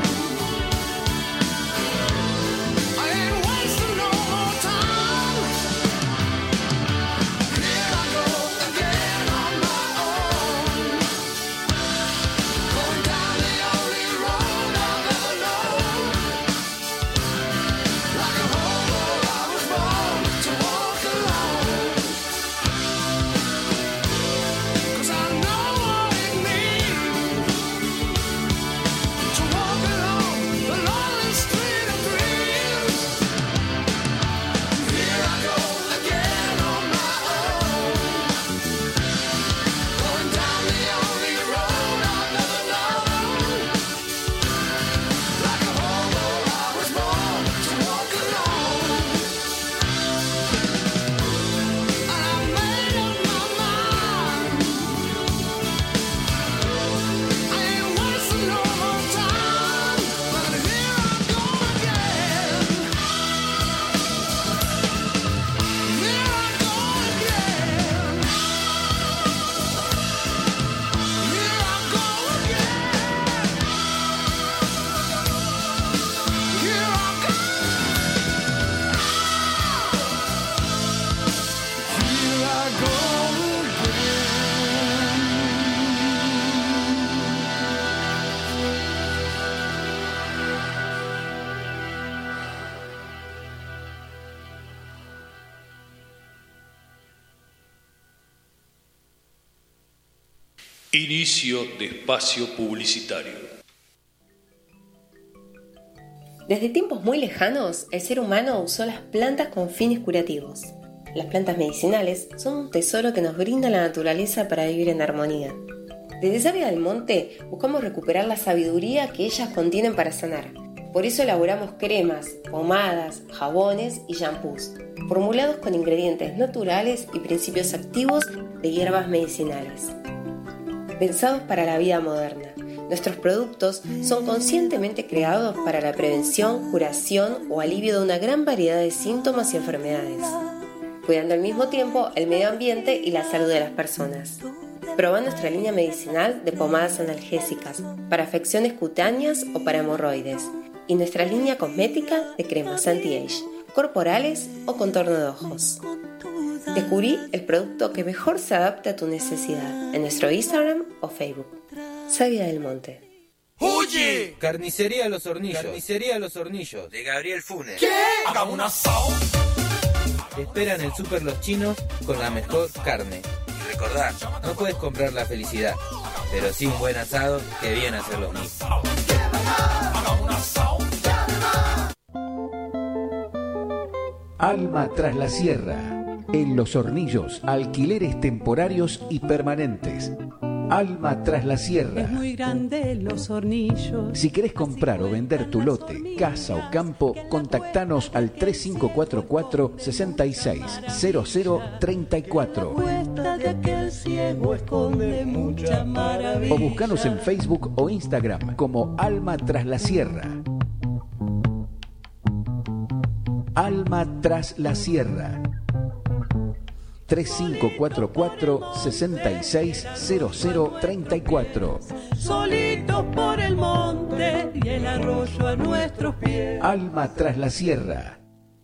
I ain't wasting no more time. Here I go again on my own, going down the only road I've ever known. Like a hobo, I was born to walk alone, 'cause I know what it means to walk along the lonely street of dreams. Here I go again on my own, going down the only road I've ever known. Like a hobo, I was born to walk alone, and I made up my mind. I ain't wasting no more time, but here I go again. Here I go again. Here I go again. Here I go. Here I go Inicio de espacio publicitario. Desde tiempos muy lejanos, el ser humano usó las plantas con fines curativos. Las plantas medicinales son un tesoro que nos brinda la naturaleza para vivir en armonía. Desde Sabia del Monte buscamos recuperar la sabiduría que ellas contienen para sanar. Por eso elaboramos cremas, pomadas, jabones y shampoos, formulados con ingredientes naturales y principios activos de hierbas medicinales. Pensados para la vida moderna, nuestros productos son conscientemente creados para la prevención, curación o alivio de una gran variedad de síntomas y enfermedades, cuidando al mismo tiempo el medio ambiente y la salud de las personas. Proba nuestra línea medicinal de pomadas analgésicas para afecciones cutáneas o para hemorroides, y nuestra línea cosmética de cremas anti-age, corporales o contorno de ojos. Descubrí el producto que mejor se adapte a tu necesidad en nuestro Instagram o Facebook. Sabia del Monte. ¡Oye! Carnicería Los Hornillos. Carnicería Los Hornillos. De Gabriel Funes. ¿Qué? ¡Hagamos un asado! Te esperan el Super Los Chinos con la mejor carne. Y recordá, no puedes comprar la felicidad, pero sí un buen asado que viene a ser lo mismo. ¡Hagamos un asado! Alma tras la sierra. En Los Hornillos, alquileres temporarios y permanentes. Alma tras la sierra. Es muy grande Los Hornillos. Si querés comprar o vender tu lote, casa o campo, contactanos al 3544 660034. de que el ciego esconde mucha maravilla. O búscanos en Facebook o Instagram como Alma Tras la Sierra. Alma Tras la Sierra. 3544-660034. Solitos por el monte y el arroyo a nuestros pies. Alma Tras la Sierra.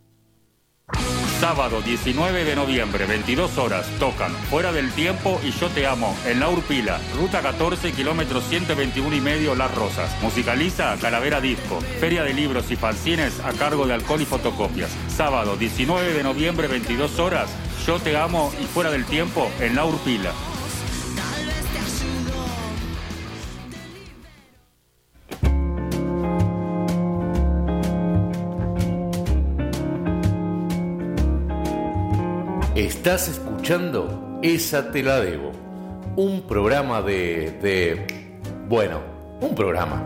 Sábado 19 de noviembre, 22 horas, tocan Fuera del Tiempo y Yo Te Amo, en La Urpila, ruta 14, kilómetro 121,5, Las Rosas. Musicaliza Calavera Disco. Feria de libros y fanzines a cargo de Alcohol y Fotocopias. Sábado 19 de noviembre, 22 horas, Yo Te Amo y Fuera del Tiempo, en La Urpila. Estás escuchando Esa Te La Debo, un programa un programa.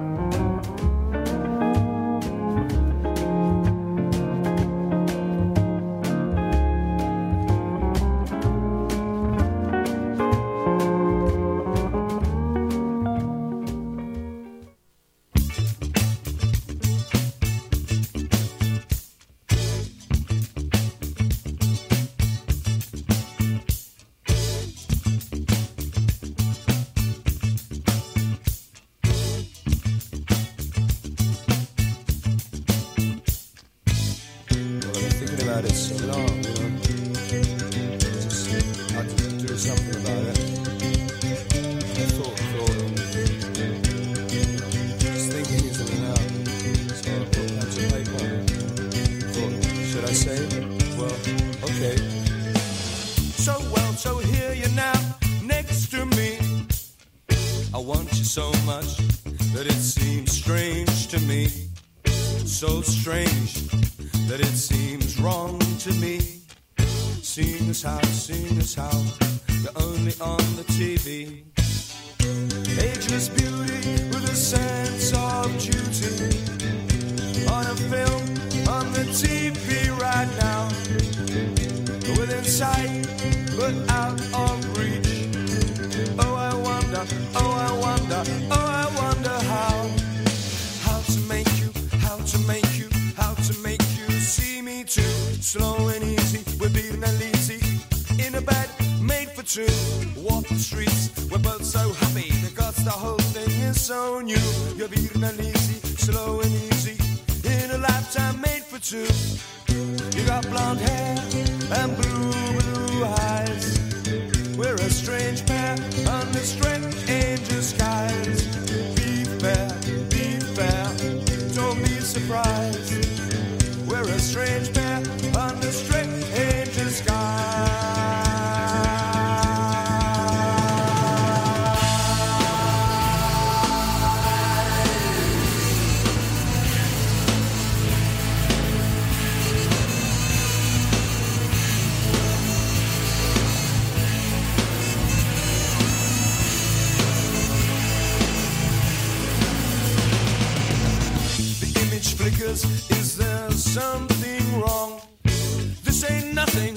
Is there something wrong? This ain't nothing,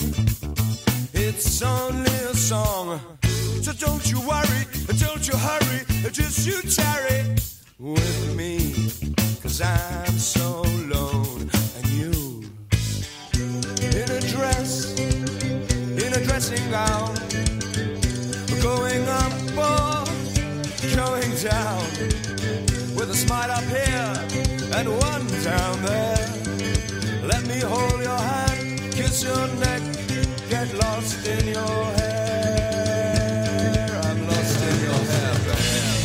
it's only a song. So don't you worry, don't you hurry, just you tarry with me, 'cause I'm so alone. And you, in a dress, in a dressing gown, going up or going down, with a smile up here and one down there. Let me hold your hand, kiss your neck, get lost in your hair. I'm lost in your hair, babe.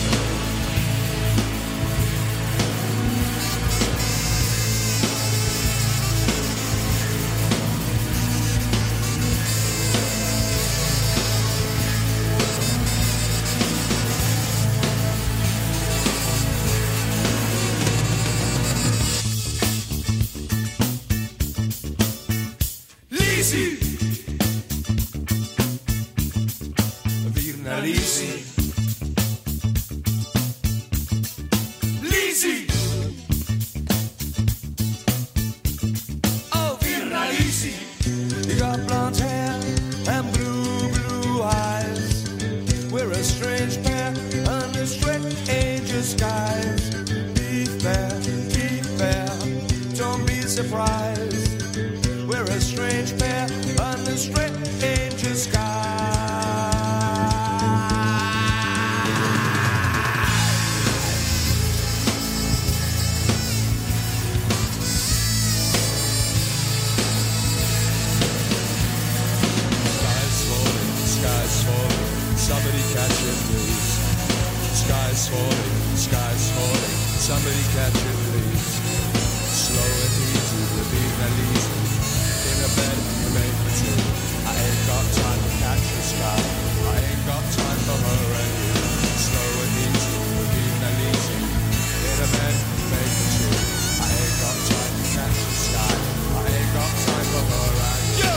Lisi, Virna Lisi, Lisi, oh Virna Lisi, you got blonde hair and blue, blue eyes. surprised. We're a strange pair under stranger Sky's falling, somebody catch it please. Sky's falling, somebody catch it please. Slow and easy, living and easy. In a bed, made for two. I ain't got time to catch the sky. I ain't got time for her and you. Slow and easy, living and easy. In a bed, made for two. I ain't got time to catch the sky. I ain't got time for her and you.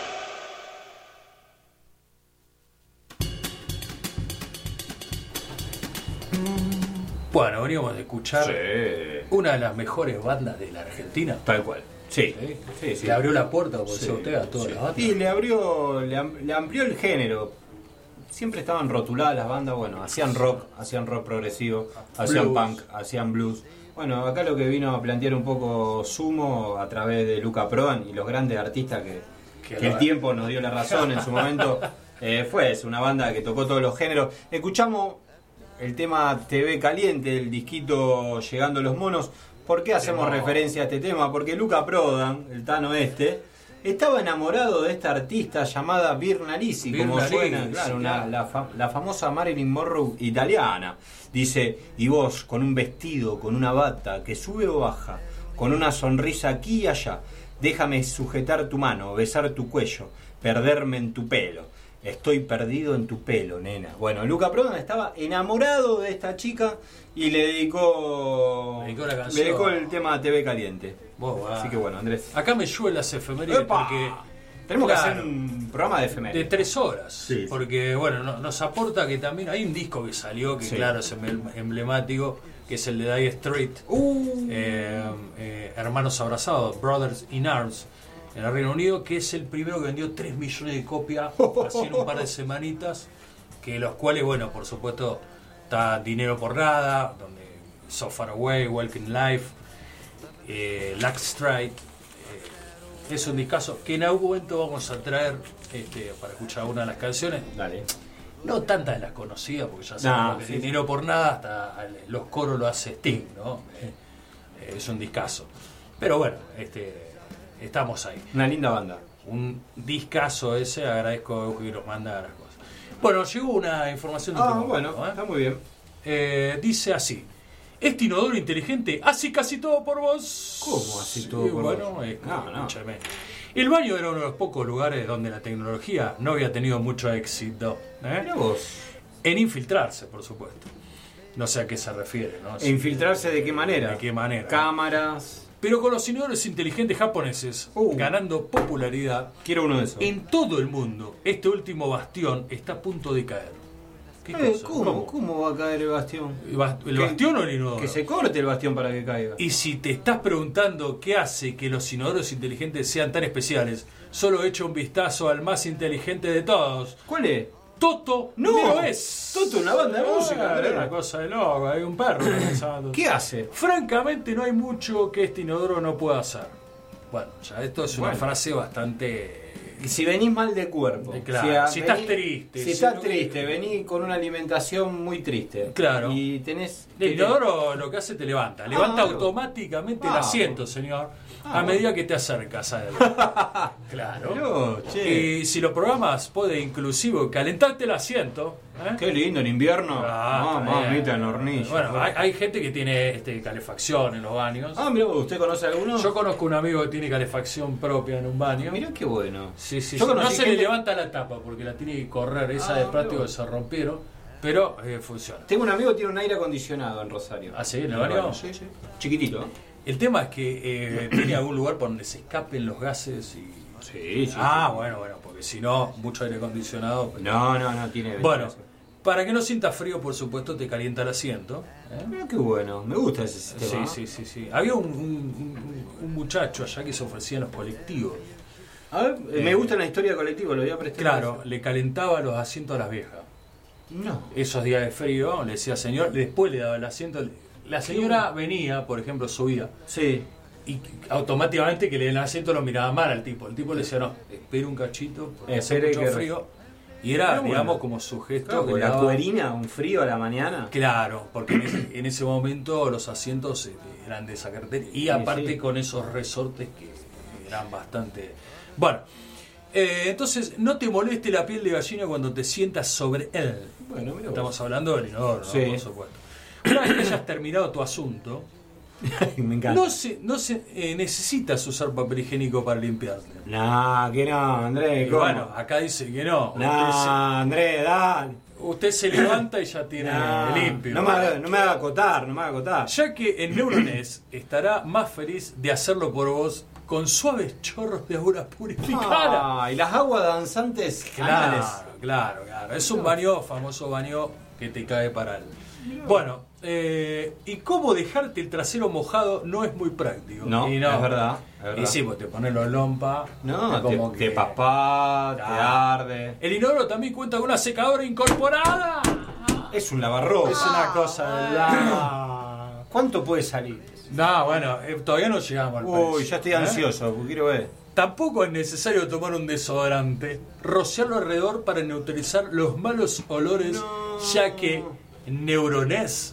Bueno, veníamos de escuchar una de las mejores bandas de la Argentina. Tal cual. Sí. Le abrió la puerta, como decía usted, a todas las bandas. Y le amplió el género. Siempre estaban rotuladas las bandas, bueno, hacían rock progresivo, hacían punk, hacían blues. Bueno, acá lo que vino a plantear un poco Sumo a través de Luca Prodan y los grandes artistas que el tiempo nos dio la razón en su momento. Fue una banda que tocó todos los géneros. Escuchamos el tema TV Caliente, el disquito Llegando los Monos. ¿Por qué hacemos referencia a este tema? Porque Luca Prodan, el Tano estaba enamorado de esta artista llamada Virna Lisi, como suena, claro, la famosa Marilyn Monroe italiana. Dice, y vos con un vestido, con una bata que sube o baja, con una sonrisa aquí y allá, déjame sujetar tu mano, besar tu cuello, perderme en tu pelo. Estoy perdido en tu pelo, nena. Bueno, Luca Prodan estaba enamorado de esta chica y le dedicó el tema TV Caliente. Así que bueno, Andrés. Acá me llueve las efemérides porque tenemos que hacer un programa de efemérides. De 3 horas. Sí. Porque bueno, nos aporta que también hay un disco que salió que claro es emblemático, que es el de Dire Straits. Hermanos Abrazados, Brothers in Arms, en el Reino Unido, que es el primero que vendió 3 millones de copias así en un par de semanitas, que los cuales, bueno, por supuesto está Dinero por Nada, donde So Far Away, Walking Life, Lack Strike, es un discazo que en algún momento vamos a traer para escuchar una de las canciones. Dale. No tantas de las conocidas, porque ya sabemos que Dinero por Nada, hasta los coros lo hace Sting, ¿no? Es un discazo. Pero bueno, estamos ahí. Una linda banda. Un discazo ese, agradezco a Eugenio que nos manda las cosas. Bueno, llegó una información de bueno, está muy bien. Dice así: este inodoro inteligente hace casi todo por vos. ¿Cómo así todo por vos? Escúchame. El baño era uno de los pocos lugares donde la tecnología no había tenido mucho éxito. Mirá vos. En infiltrarse, por supuesto. No sé a qué se refiere, ¿no? ¿Infiltrarse de qué manera? ¿De qué manera? Cámaras. Pero con los inodoros inteligentes japoneses ganando popularidad, quiero uno de esos. En todo el mundo, este último bastión está a punto de caer. ¿Qué cosa? ¿Cómo va a caer el bastión? ¿El bastión o el inodoro? Que se corte el bastión para que caiga. Y si te estás preguntando qué hace que los inodoros inteligentes sean tan especiales, solo echa un vistazo al más inteligente de todos. ¿Cuál es? Toto. No es. Toto, una banda de música. Es una cosa de loco, hay un perro. ¿Qué hace? Francamente no hay mucho que este inodoro no pueda hacer. Bueno, ya esto es una frase bastante... Si venís mal de cuerpo, claro, si estás triste. Si estás triste, venís con una alimentación muy triste. Claro. Y tenés... El inodoro lo que hace te levanta. Levanta automáticamente el asiento, señor. A medida que te acercas a él. Claro. Y si lo programas, puede inclusive calentarte el asiento. Qué lindo en invierno. Mamita en hornillo. Bueno, hay gente que tiene calefacción en los baños. Mira, ¿usted conoce alguno? Yo conozco un amigo que tiene calefacción propia en un baño. Mirá qué bueno. Sí. No se le levanta la tapa porque la tiene que correr. Esa de plástico que se rompieron. Pero funciona. Tengo un amigo que tiene un aire acondicionado en Rosario. ¿Ah, sí? ¿En el baño? Sí. Chiquitito. El tema es que tiene algún lugar por donde se escapen los gases y... Sí. Bueno, porque si no, mucho aire acondicionado... No, tiene... Bueno, para que no sientas frío, por supuesto, te calienta el asiento. Mira qué bueno, me gusta ese sistema. Sí. Había un muchacho allá que se ofrecía en los colectivos. A ver, me gusta la historia de colectivo, lo voy a prestar. Claro, le calentaba los asientos a las viejas. No. Esos días de frío, le decía señor, después le daba el asiento... La señora venía, por ejemplo, subía. Sí. y automáticamente que le den el asiento lo miraba mal al tipo. El tipo le decía, no, espera un cachito, porque hace Espere mucho que- frío. Y era, Pero bueno. digamos, como su gesto. Claro, que porque le la daba- cuerina, un frío a la mañana. Claro, porque en ese momento los asientos eran de esa característica. Y aparte sí. con esos resortes que eran bastante... Bueno, entonces no te moleste la piel de gallina cuando te sientas sobre él. Bueno, mira Estamos vos. hablando del inodoro, ¿no? Sí. Por supuesto. Una vez que hayas terminado tu asunto, Me encanta. no se necesitas usar papel higiénico para limpiarte. Nah, que no, Andrés. Y ¿cómo? bueno, acá dice que no. Nah, Andrés, dale. Usted se levanta y ya tiene Nah, limpio. no me haga acotar, no me haga acotar. Ya que en Neuronest estará más feliz de hacerlo por vos con suaves chorros de agua purificada. Ah, y las aguas danzantes Claro, canales. claro. Es un baño, famoso baño que te cae para él. Bueno, y cómo dejarte el trasero mojado no es muy práctico. No, Y es verdad. Y sí, pues te pones los lompa. No, es como te papá, te Claro. arde. El inodoro también cuenta con una secadora incorporada. Es un lavarropa. Es una cosa de la... ¿Cuánto puede salir? No, bueno, todavía no llegamos al precio. Uy, ya estoy ¿eh? ansioso, porque quiero ver. Tampoco es necesario tomar un desodorante, rociarlo alrededor para neutralizar los malos olores, ya que Neuronest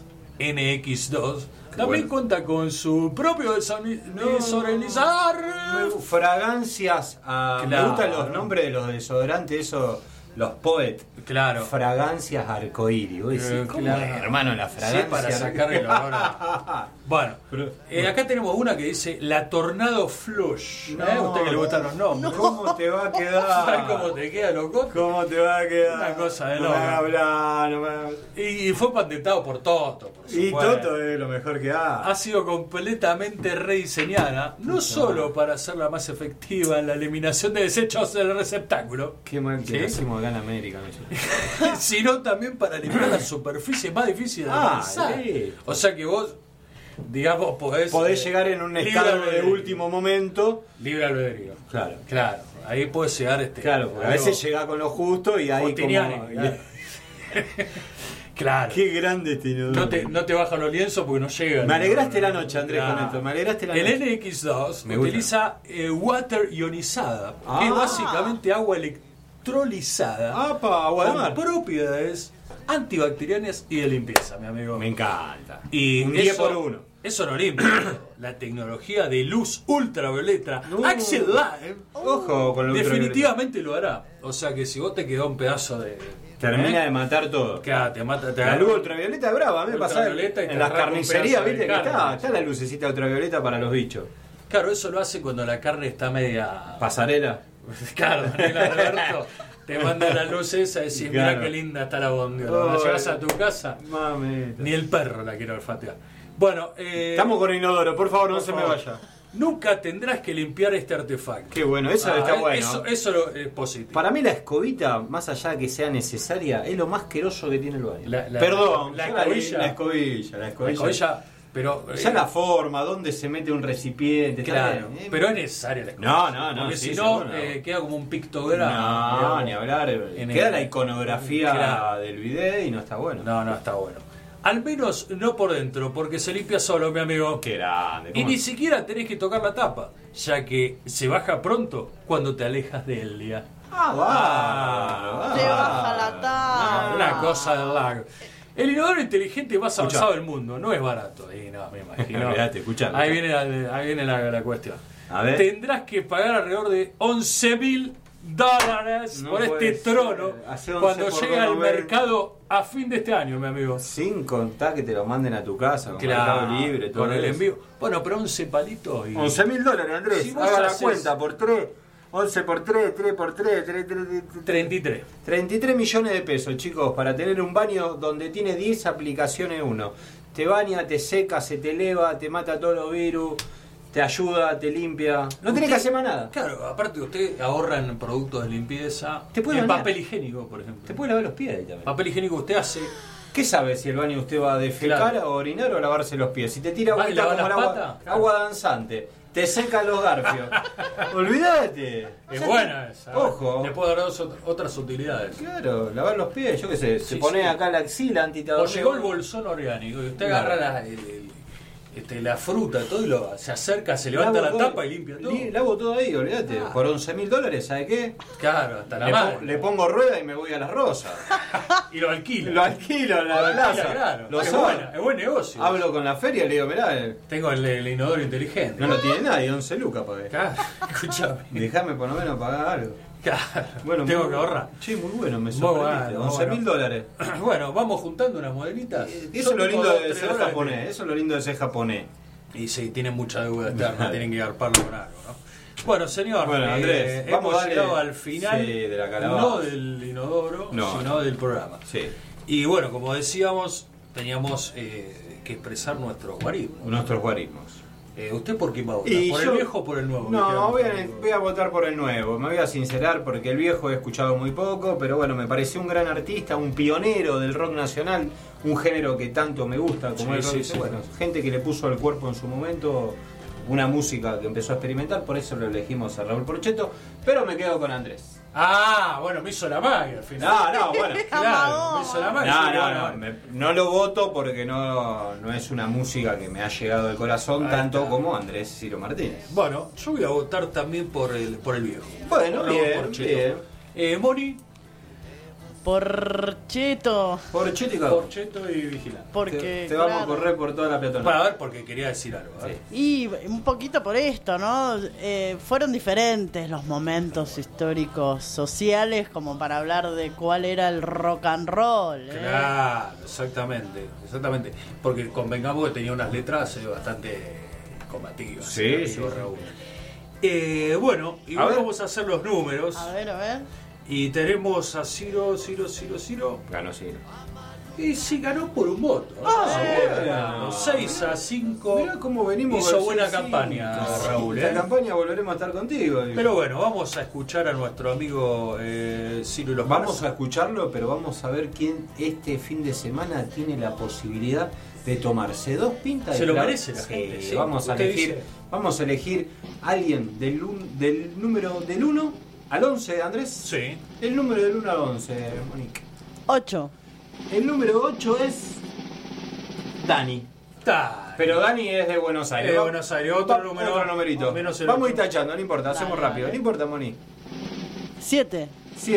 NX2 también cuenta con su propio desodorizador. Fragancias. Me Claro. gustan los nombres de los desodorantes, esos, los Poet. Claro. Fragancias arcoíris. Vos decís, ¿cómo Claro. es, hermano, la Sí, fragancia? para sacar el olor a... Bueno, acá tenemos una que dice la Tornado Flush. No. ¿A usted que le gustan los nombres? ¿Cómo te va a ¿Sabes quedar? cómo te queda, loco? ¿Cómo te va a quedar? Una cosa de no me loco. hagas hablar, no me hagas- Y fue patentado por Toto, por Y supuesto. Toto es lo mejor que da. Ha sido completamente rediseñada, no solo para hacerla más efectiva en la eliminación de desechos del receptáculo, Qué mal que ¿Sí? lo hacemos acá en América. ¿no? sino también para limpiar la superficie más difícil de realizar. sí. O sea que vos, digamos, podés llegar en un libre estado de albedrío. último momento. Libre albedrío. Claro. Claro, ahí podés llegar Claro, porque a veces llega con lo justo y ahí Justiniani, como... claro. Claro. Qué grande este inodoro. No te bajan los lienzos porque no llegan. Me alegraste la noche, Andrés, Claro. con esto. Me alegraste la El noche. NX2 Me gusta. utiliza water ionizada, que es Ah. básicamente agua electrolizada ¡Apa! Agua de con mar. propiedades antibacterianas y de limpieza, mi amigo. Me encanta. Y un 10 eso- por 1. Eso no limpia. La tecnología de luz ultravioleta Axel Live Ojo con lo definitivamente lo hará. O sea que si vos te quedó un pedazo de... Termina de matar todo. Que te mata, te La agarra- luz ultravioleta es brava, me pasa Ultravioleta y te en las arranca un carnicerías, pedazo de viste que carne. está la lucecita ultravioleta para los bichos. Claro, eso lo hace cuando la carne está media... Pasarela. Claro, Daniel Alberto te manda la luz esa y decís, mirá Claro. qué linda está la bondiola. Cuando Ay. llegas a tu casa, Mami. ni el perro la quiere olfatear. Bueno, Estamos con el inodoro, por favor, no por se me favor. vaya. Nunca tendrás que limpiar este artefacto. Qué bueno, eso está bueno. Eso es positivo. Para mí la escobita, más allá de que sea necesaria, es lo más asqueroso que tiene el baño. La- Perdón, la yo escobilla. La escobilla. La escobilla, pero... Ya la forma, dónde se mete un recipiente. Claro, está bien, pero es necesaria la escobilla. No, Porque sí, si no, seguro. queda como un pictograma. No, digamos. ni hablar. En Queda el- la iconografía Claro. del video y no está bueno. No, está bueno. Al menos no por dentro, porque se limpia solo, mi amigo. Qué grande. Y ¿cómo? ni siquiera tenés que tocar la tapa, ya que se baja pronto cuando te alejas de él ya. Bárbaro, Te baja la tapa. Una cosa del lago. El inodoro inteligente más Escuchá. avanzado del mundo, no es barato. Y no, me imagino. Mirate, escuchá. Ahí viene la cuestión. A ver. Tendrás que pagar alrededor de $11,000 No por este puede ser. trono Hace 11 cuando por llega al 2,90. mercado a fin de este año, mi amigo. Sin contar que te lo manden a tu casa, con Claro, Mercado Libre, todo con el eso. envío. Bueno, pero 11 palitos y... $11,000, Andrés. Si vos Haga la haces- cuenta por 3. 11 por 3, 3 por 3, 3, 33. 33 millones de pesos, chicos, para tener un baño donde tiene 10 aplicaciones uno. Te baña, te seca, se te eleva, te mata todos los virus, te ayuda, te limpia. No tenés que hacer más nada. Claro, aparte usted ahorra en productos de limpieza. Te puede en bañar. papel higiénico, por ejemplo. Te puede lavar los pies ahí también. Papel higiénico usted hace... ¿Qué sabe si el baño usted va a defecar Claro. o orinar o a lavarse los pies? Si te tira ¿Va a agüita lavar como el las agua, patas? agua danzante, te seca los garfios. Olvídate. Es buena esa. Ojo. Le puedo dar otras utilidades. Claro, lavar los pies, yo qué sé, se Sí, pone sí. acá la axila O antitador. llegó el bolsón orgánico y usted Claro. agarra la fruta, todo, y se acerca, se levanta la tapa y limpia todo. Lavo todo ahí, olvídate. Por $11.000, ¿sabes qué? Claro, hasta la madre. Le pongo rueda y me voy a Las Rosas. Y lo alquilo. Lo alquilo en la plaza. Claro. Es buen negocio. Hablo con la feria y le digo, mirá, tengo el inodoro inteligente. No lo tiene nadie, 11 lucas pagué. Claro, escuchame. Déjame por lo menos pagar algo. Claro, bueno, tengo que ahorrar. Sí, muy bueno, me sorprendiste. $11.000. Bueno, vamos juntando unas modelitas. Eso es lo lindo de ser japonés. Eso es lo lindo de ser japonés. Y sí, tienen mucha deuda externa, tienen que garparlo con algo, ¿no? Bueno, señor, Andrés, hemos llegado al final, de la calabaza. No del inodoro, sino del programa. Sí. Y bueno, como decíamos, teníamos que expresar nuestros guarismos. Nuestros guarismos. ¿Usted por quién va a votar? ¿Por el viejo o por el nuevo? No, voy a votar por el nuevo. Me voy a sincerar porque el viejo he escuchado muy poco, pero bueno, me pareció un gran artista, un pionero del rock nacional, un género que tanto me gusta como el rock. Bueno, gente que le puso al cuerpo en su momento una música que empezó a experimentar, por eso lo elegimos a Raúl Porchetto, pero me quedo con Andrés. Ah, bueno, me hizo la magia al final. No, bueno. Claro, me hizo la magia. No lo voto porque no es una música que me ha llegado al corazón tanto como Andrés Ciro Martínez. Bueno, yo voy a votar también por el viejo. Bueno, bien. Moni. Porchetto. Porchetto y Vigilante. Porque te vamos a correr por toda la peatonal. Para ver, porque quería decir algo. Y un poquito por esto, ¿no? Fueron diferentes los momentos históricos sociales como para hablar de cuál era el rock and roll. Claro, exactamente. Porque convengamos que tenía unas letras bastante combativas. Sí. Raúl. Bueno, y vamos a hacer los números. A ver. Y tenemos a Ciro. Ganó Ciro. Y sí, ganó por un voto. 6-5. Mirá cómo venimos. Hizo buena campaña, Raúl. Esta campaña volveremos a estar contigo. Pero bueno, vamos a escuchar a nuestro amigo Ciro y los Vamos a escucharlo, pero vamos a ver quién este fin de semana tiene la posibilidad de tomarse 2 pintas. Se lo merece la gente. Sí. Vamos a elegir a alguien del número del 1 al 11, Andrés. Sí. El número del 1 al 11, Monique. 8. El número 8 es Dani. Pero Dani es de Buenos Aires. De Buenos Aires, otro numerito. Vamos a ir tachando, no importa, hacemos rápido. No importa, Moni. 7.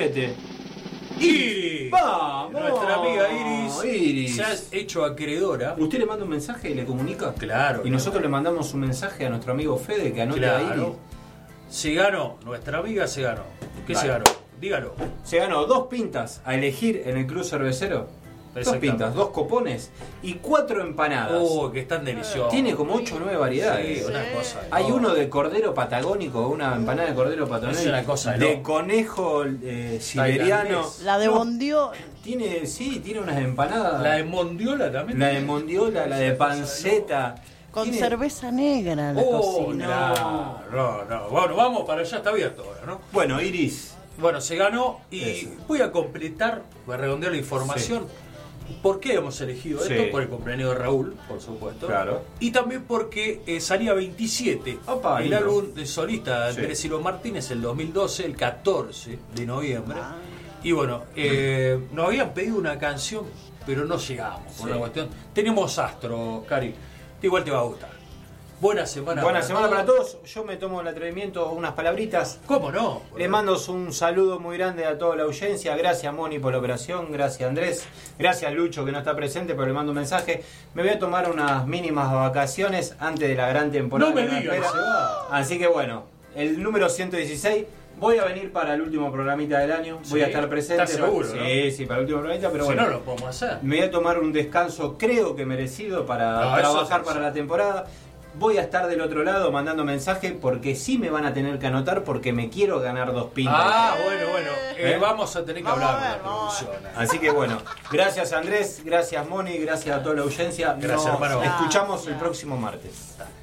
Iris. ¡Vamos! Nuestra amiga Iris se ha hecho acreedora. ¿Usted le manda un mensaje y le comunica? Claro. Y nosotros le mandamos un mensaje a nuestro amigo Fede que anote a Iris. Se ganó, nuestra amiga se ganó. ¿Qué se ganó? Dígalo. Se ganó 2 pintas a elegir en el Club Cervecero. 2 pintas, 2 copones y 4 empanadas. Que están deliciosas. Tiene como 8 o 9 variedades. Sí, una cosa. Hay uno de cordero patagónico, una empanada de cordero patagónico. Es una cosa de conejo siberiano. La de bondiola. Tiene unas empanadas. La de mondiola también. La de mondiola, la de panceta. Con cerveza negra en la cocina. No. Bueno, vamos para allá, está abierto ahora, ¿no? Bueno, Iris. Bueno, se ganó y voy a completar, voy a redondear la información. ¿Por qué hemos elegido esto? Por el cumpleaños de Raúl, por supuesto. Claro. Y también porque salía 27 el álbum de solista de Andrés Ciro Martínez, el 2012, el 14 de noviembre. Y bueno, nos habían pedido una canción, pero no llegamos por una cuestión. Tenemos Astro, Cari. Igual te va a gustar. Buena semana para todos. Yo me tomo el atrevimiento, unas palabritas. ¿Cómo no? Le mando un saludo muy grande a toda la audiencia. Gracias, Moni, por la operación. Gracias, Andrés. Gracias, Lucho, que no está presente, pero le mando un mensaje. Me voy a tomar unas mínimas vacaciones antes de la gran temporada. No me digas. Así que bueno, el número 116. Voy a venir para el último programita del año. Voy a estar presente. ¿Estás seguro? Sí, para el último programita, pero bueno. Si no lo podemos hacer. Me voy a tomar un descanso, creo que merecido, para trabajar para la temporada. Voy a estar del otro lado mandando mensajes porque sí me van a tener que anotar porque me quiero ganar 2 pintas. Bueno. Vamos a tener que hablar con la producción. Así que bueno, gracias Andrés, gracias Moni, gracias a toda la audiencia. Gracias, hermano. Escuchamos el próximo martes.